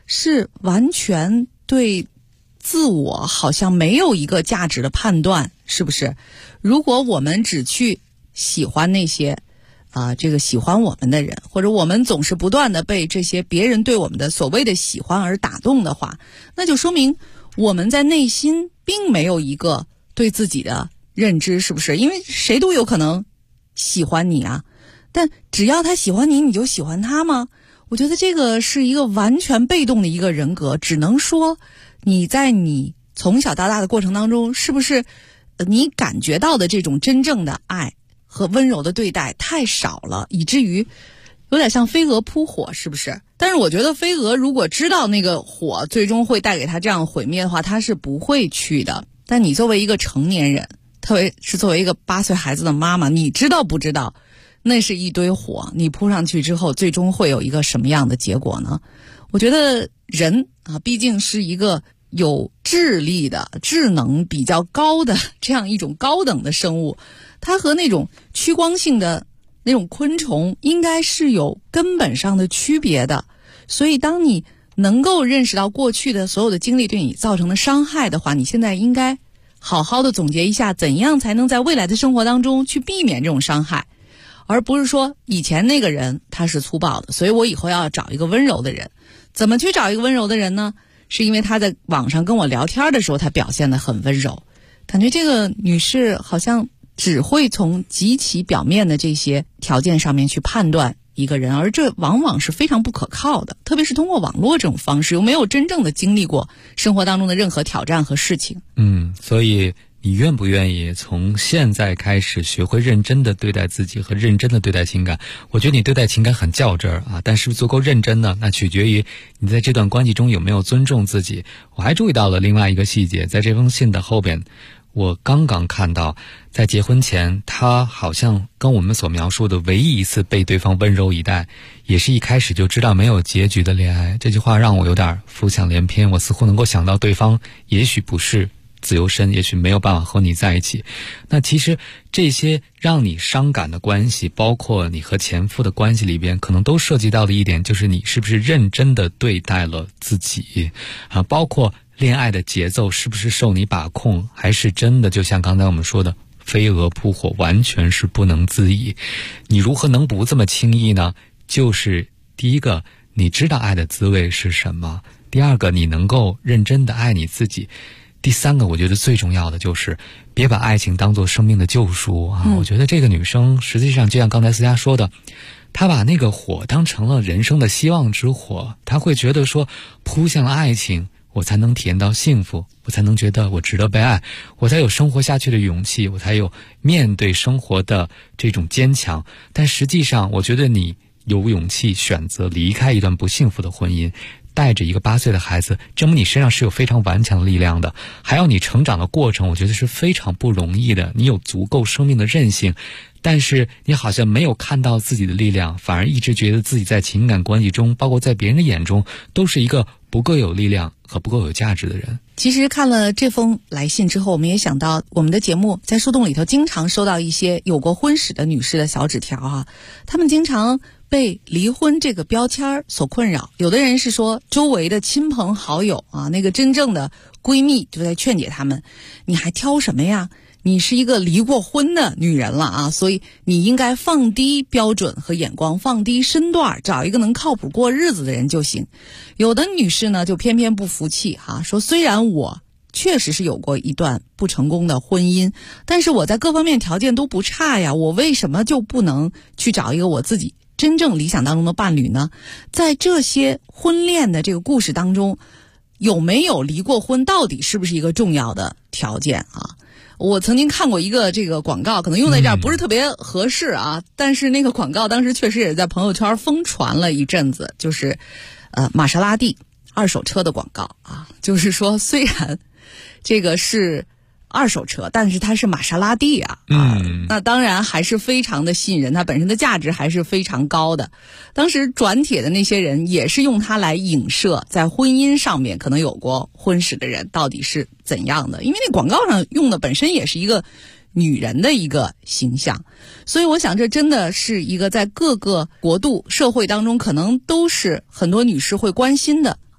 [SPEAKER 8] 是完全对自我好像没有一个价值的判断，是不是？如果我们只去喜欢那些这个喜欢我们的人，或者我们总是不断的被这些别人对我们的所谓的喜欢而打动的话，那就说明我们在内心并没有一个对自己的认知，是不是？因为谁都有可能喜欢你啊，但只要他喜欢你，你就喜欢他吗？我觉得这个是一个完全被动的一个人格，只能说你在你从小到大的过程当中，是不是你感觉到的这种真正的爱和温柔的对待太少了，以至于有点像飞蛾扑火，是不是？但是我觉得飞蛾如果知道那个火最终会带给他这样毁灭的话，他是不会去的。但你作为一个成年人，特别是作为一个8岁孩子的妈妈，你知道不知道那是一堆火，你扑上去之后最终会有一个什么样的结果呢？我觉得人毕竟是一个有智力的、智能比较高的这样一种高等的生物，它和那种趋光性的那种昆虫应该是有根本上的区别的。所以当你能够认识到过去的所有的经历对你造成的伤害的话，你现在应该好好的总结一下，怎样才能在未来的生活当中去避免这种伤害，而不是说以前那个人他是粗暴的，所以我以后要找一个温柔的人。怎么去找一个温柔的人呢？是因为他在网上跟我聊天的时候他表现得很温柔，感觉这个女士好像只会从极其表面的这些条件上面去判断一个人，而这往往是非常不可靠的，特别是通过网络这种方式，又没有真正的经历过生活当中的任何挑战和事情。
[SPEAKER 11] 所以你愿不愿意从现在开始学会认真的对待自己和认真的对待情感？我觉得你对待情感很较真啊，但是足够认真呢，那取决于你在这段关系中有没有尊重自己。我还注意到了另外一个细节，在这封信的后边，我刚刚看到在结婚前他好像跟我们所描述的唯一一次被对方温柔以待，也是一开始就知道没有结局的恋爱。这句话让我有点浮想联翩，我似乎能够想到对方也许不是自由身，也许没有办法和你在一起。那其实这些让你伤感的关系，包括你和前夫的关系里边，可能都涉及到的一点就是你是不是认真的对待了自己包括恋爱的节奏是不是受你把控，还是真的就像刚才我们说的飞蛾扑火，完全是不能自已。你如何能不这么轻易呢？就是第一个，你知道爱的滋味是什么；第二个，你能够认真的爱你自己；第三个，我觉得最重要的就是别把爱情当作生命的救赎我觉得这个女生实际上就像刚才思佳说的，她把那个火当成了人生的希望之火，她会觉得说扑向了爱情，我才能体验到幸福，我才能觉得我值得被爱，我才有生活下去的勇气，我才有面对生活的这种坚强。但实际上我觉得你有勇气选择离开一段不幸福的婚姻，带着一个8岁的孩子，证明你身上是有非常顽强的力量的，还有你成长的过程，我觉得是非常不容易的。你有足够生命的韧性，但是你好像没有看到自己的力量，反而一直觉得自己在情感关系中，包括在别人的眼中，都是一个不够有力量和不够有价值的人。
[SPEAKER 8] 其实看了这封来信之后，我们也想到我们的节目在树洞里头经常收到一些有过婚史的女士的小纸条她们经常被离婚这个标签所困扰。有的人是说周围的亲朋好友那个真正的闺蜜就在劝解他们，你还挑什么呀？你是一个离过婚的女人了所以你应该放低标准和眼光，放低身段，找一个能靠谱过日子的人就行。有的女士呢就偏偏不服气说虽然我确实是有过一段不成功的婚姻，但是我在各方面条件都不差呀，我为什么就不能去找一个我自己真正理想当中的伴侣呢？在这些婚恋的这个故事当中，有没有离过婚到底是不是一个重要的条件我曾经看过一个这个广告，可能用在这儿不是特别合适但是那个广告当时确实也在朋友圈疯传了一阵子，就是玛莎拉蒂2手车的广告就是说虽然这个是2手车，但是它是玛莎拉蒂那当然还是非常的吸引人，它本身的价值还是非常高的。当时转帖的那些人也是用它来影射在婚姻上面可能有过婚史的人到底是怎样的，因为那广告上用的本身也是一个女人的一个形象。所以我想这真的是一个在各个国度社会当中可能都是很多女士会关心的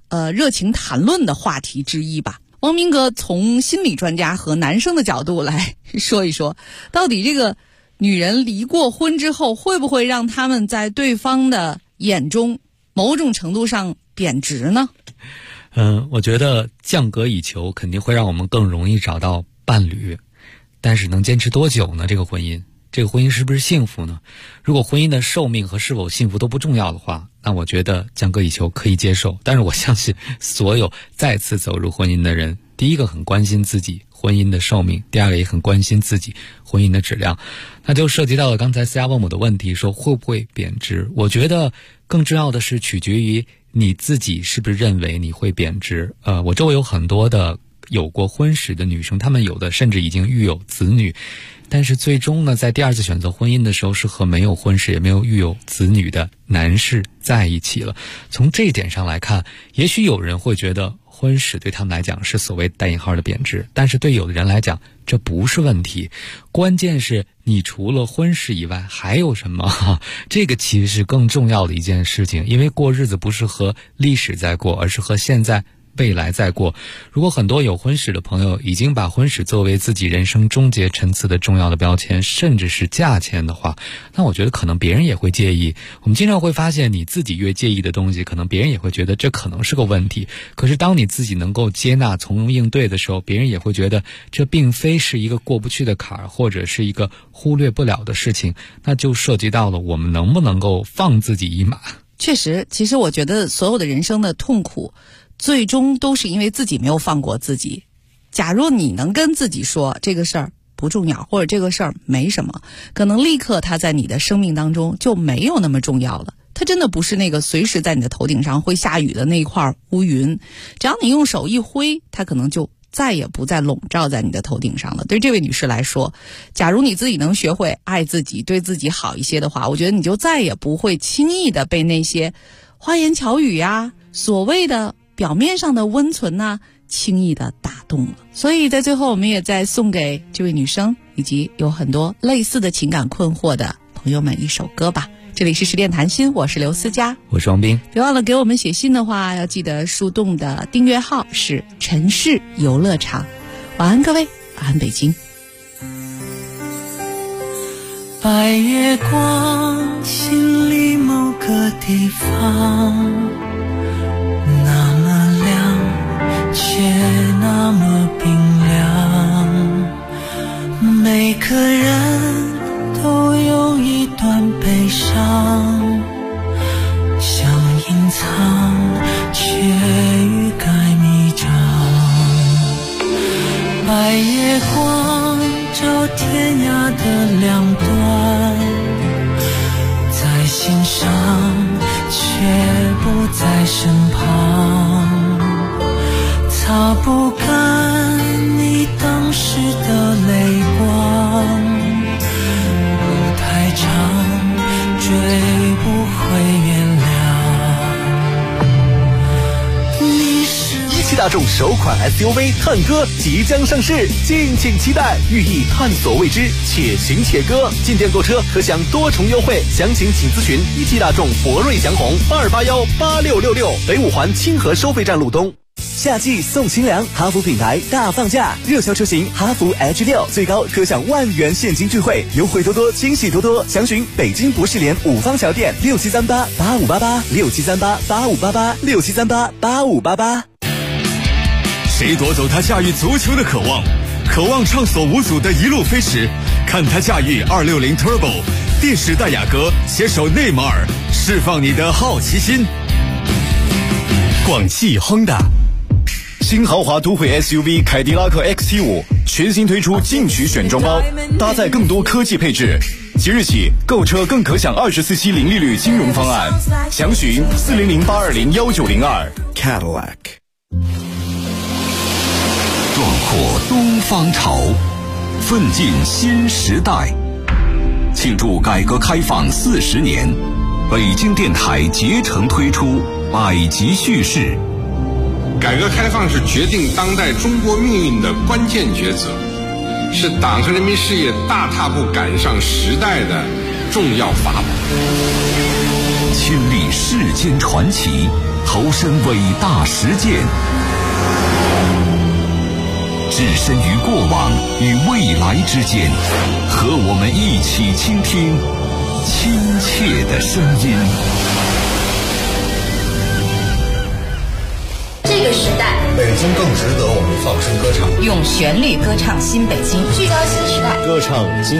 [SPEAKER 8] 热情谈论的话题之一吧。汪明哥从心理专家和男生的角度来说一说，到底这个女人离过婚之后，会不会让他们在对方的眼中某种程度上贬值呢？
[SPEAKER 11] 我觉得降格以求肯定会让我们更容易找到伴侣，但是能坚持多久呢？这个婚姻是不是幸福呢？如果婚姻的寿命和是否幸福都不重要的话，那我觉得降格以求可以接受。但是我相信所有再次走入婚姻的人，第一个很关心自己婚姻的寿命，第二个也很关心自己婚姻的质量。那就涉及到了刚才思佳问我的问题，说会不会贬值？我觉得更重要的是取决于你自己是不是认为你会贬值。我周围有很多的有过婚史的女生，她们有的甚至已经育有子女，但是最终呢，在第二次选择婚姻的时候，是和没有婚史也没有育有子女的男士在一起了。从这一点上来看，也许有人会觉得婚史对他们来讲是所谓带引号的贬值，但是对有的人来讲这不是问题。关键是你除了婚史以外还有什么？这个其实是更重要的一件事情，因为过日子不是和历史在过，而是和现在未来在过。如果很多有婚史的朋友已经把婚史作为自己人生终结陈词的重要的标签，甚至是价钱的话，那我觉得可能别人也会介意。我们经常会发现，你自己越介意的东西，可能别人也会觉得这可能是个问题。可是当你自己能够接纳从容应对的时候，别人也会觉得这并非是一个过不去的坎儿，或者是一个忽略不了的事情。那就涉及到了我们能不能够放自己一马。
[SPEAKER 8] 确实，其实我觉得所有的人生的痛苦最终都是因为自己没有放过自己。假如你能跟自己说这个事儿不重要，或者这个事儿没什么，可能立刻它在你的生命当中就没有那么重要了。它真的不是那个随时在你的头顶上会下雨的那一块乌云，只要你用手一挥，它可能就再也不再笼罩在你的头顶上了。对这位女士来说，假如你自己能学会爱自己，对自己好一些的话，我觉得你就再也不会轻易的被那些花言巧语呀，所谓的表面上的温存呢，轻易的打动了。所以在最后，我们也在送给这位女生以及有很多类似的情感困惑的朋友们一首歌吧。这里是十点谈心，我是刘思佳，
[SPEAKER 11] 我是王斌。
[SPEAKER 8] 别忘了给我们写信的话，要记得树洞的订阅号是城市游乐场。晚安各位，晚安北京。
[SPEAKER 2] 白月光，心里某个地方那么亮，却那么冰凉。每个人都有一段悲伤，想隐藏，却欲盖弥彰。白月光照天涯的两端，在心上，却不在身旁。擦不干你当时的泪光，路太长，追不回原谅。
[SPEAKER 17] 一汽大众首款 SUV 探歌即将上市，敬请期待，寓意探索未知，且行且歌。进店购车可享多重优惠，详情请咨询一汽大众博瑞祥宏82818666，北五环清河收费站路东。夏季送清凉，哈弗品牌大放价，热销车型哈弗 H6 最高可享10000元现金钜惠，优惠多多，惊喜多多。详询北京博士联5方桥店673885886738858867388588。
[SPEAKER 12] 谁夺走他驾驭足球的渴望？渴望畅所无阻的一路飞驰，看他驾驭260 Turbo， 电时代雅阁携手内马尔，释放你的好奇心。广汽 Honda。新豪华都会 SUV 凯迪拉克 XT5 全新推出进取选装包，搭载更多科技配置。即日起购车更可享24期零利率金融方案，详询40082019902 Cadillac。
[SPEAKER 18] 壮阔东方潮，奋进新时代。庆祝改革开放40年，北京电台竭诚推出百集叙事。
[SPEAKER 19] 改革开放是决定当代中国命运的关键抉择，是党和人民事业大踏步赶上时代的重要法宝。
[SPEAKER 18] 亲历世间传奇， 投身伟大实践，置身于过往与未来之间，和我们一起倾听亲切的声音。
[SPEAKER 20] 这个时代，
[SPEAKER 13] 北京更值得我们放声歌唱，
[SPEAKER 20] 用旋律歌唱新北京，聚焦新时代，
[SPEAKER 12] 歌唱今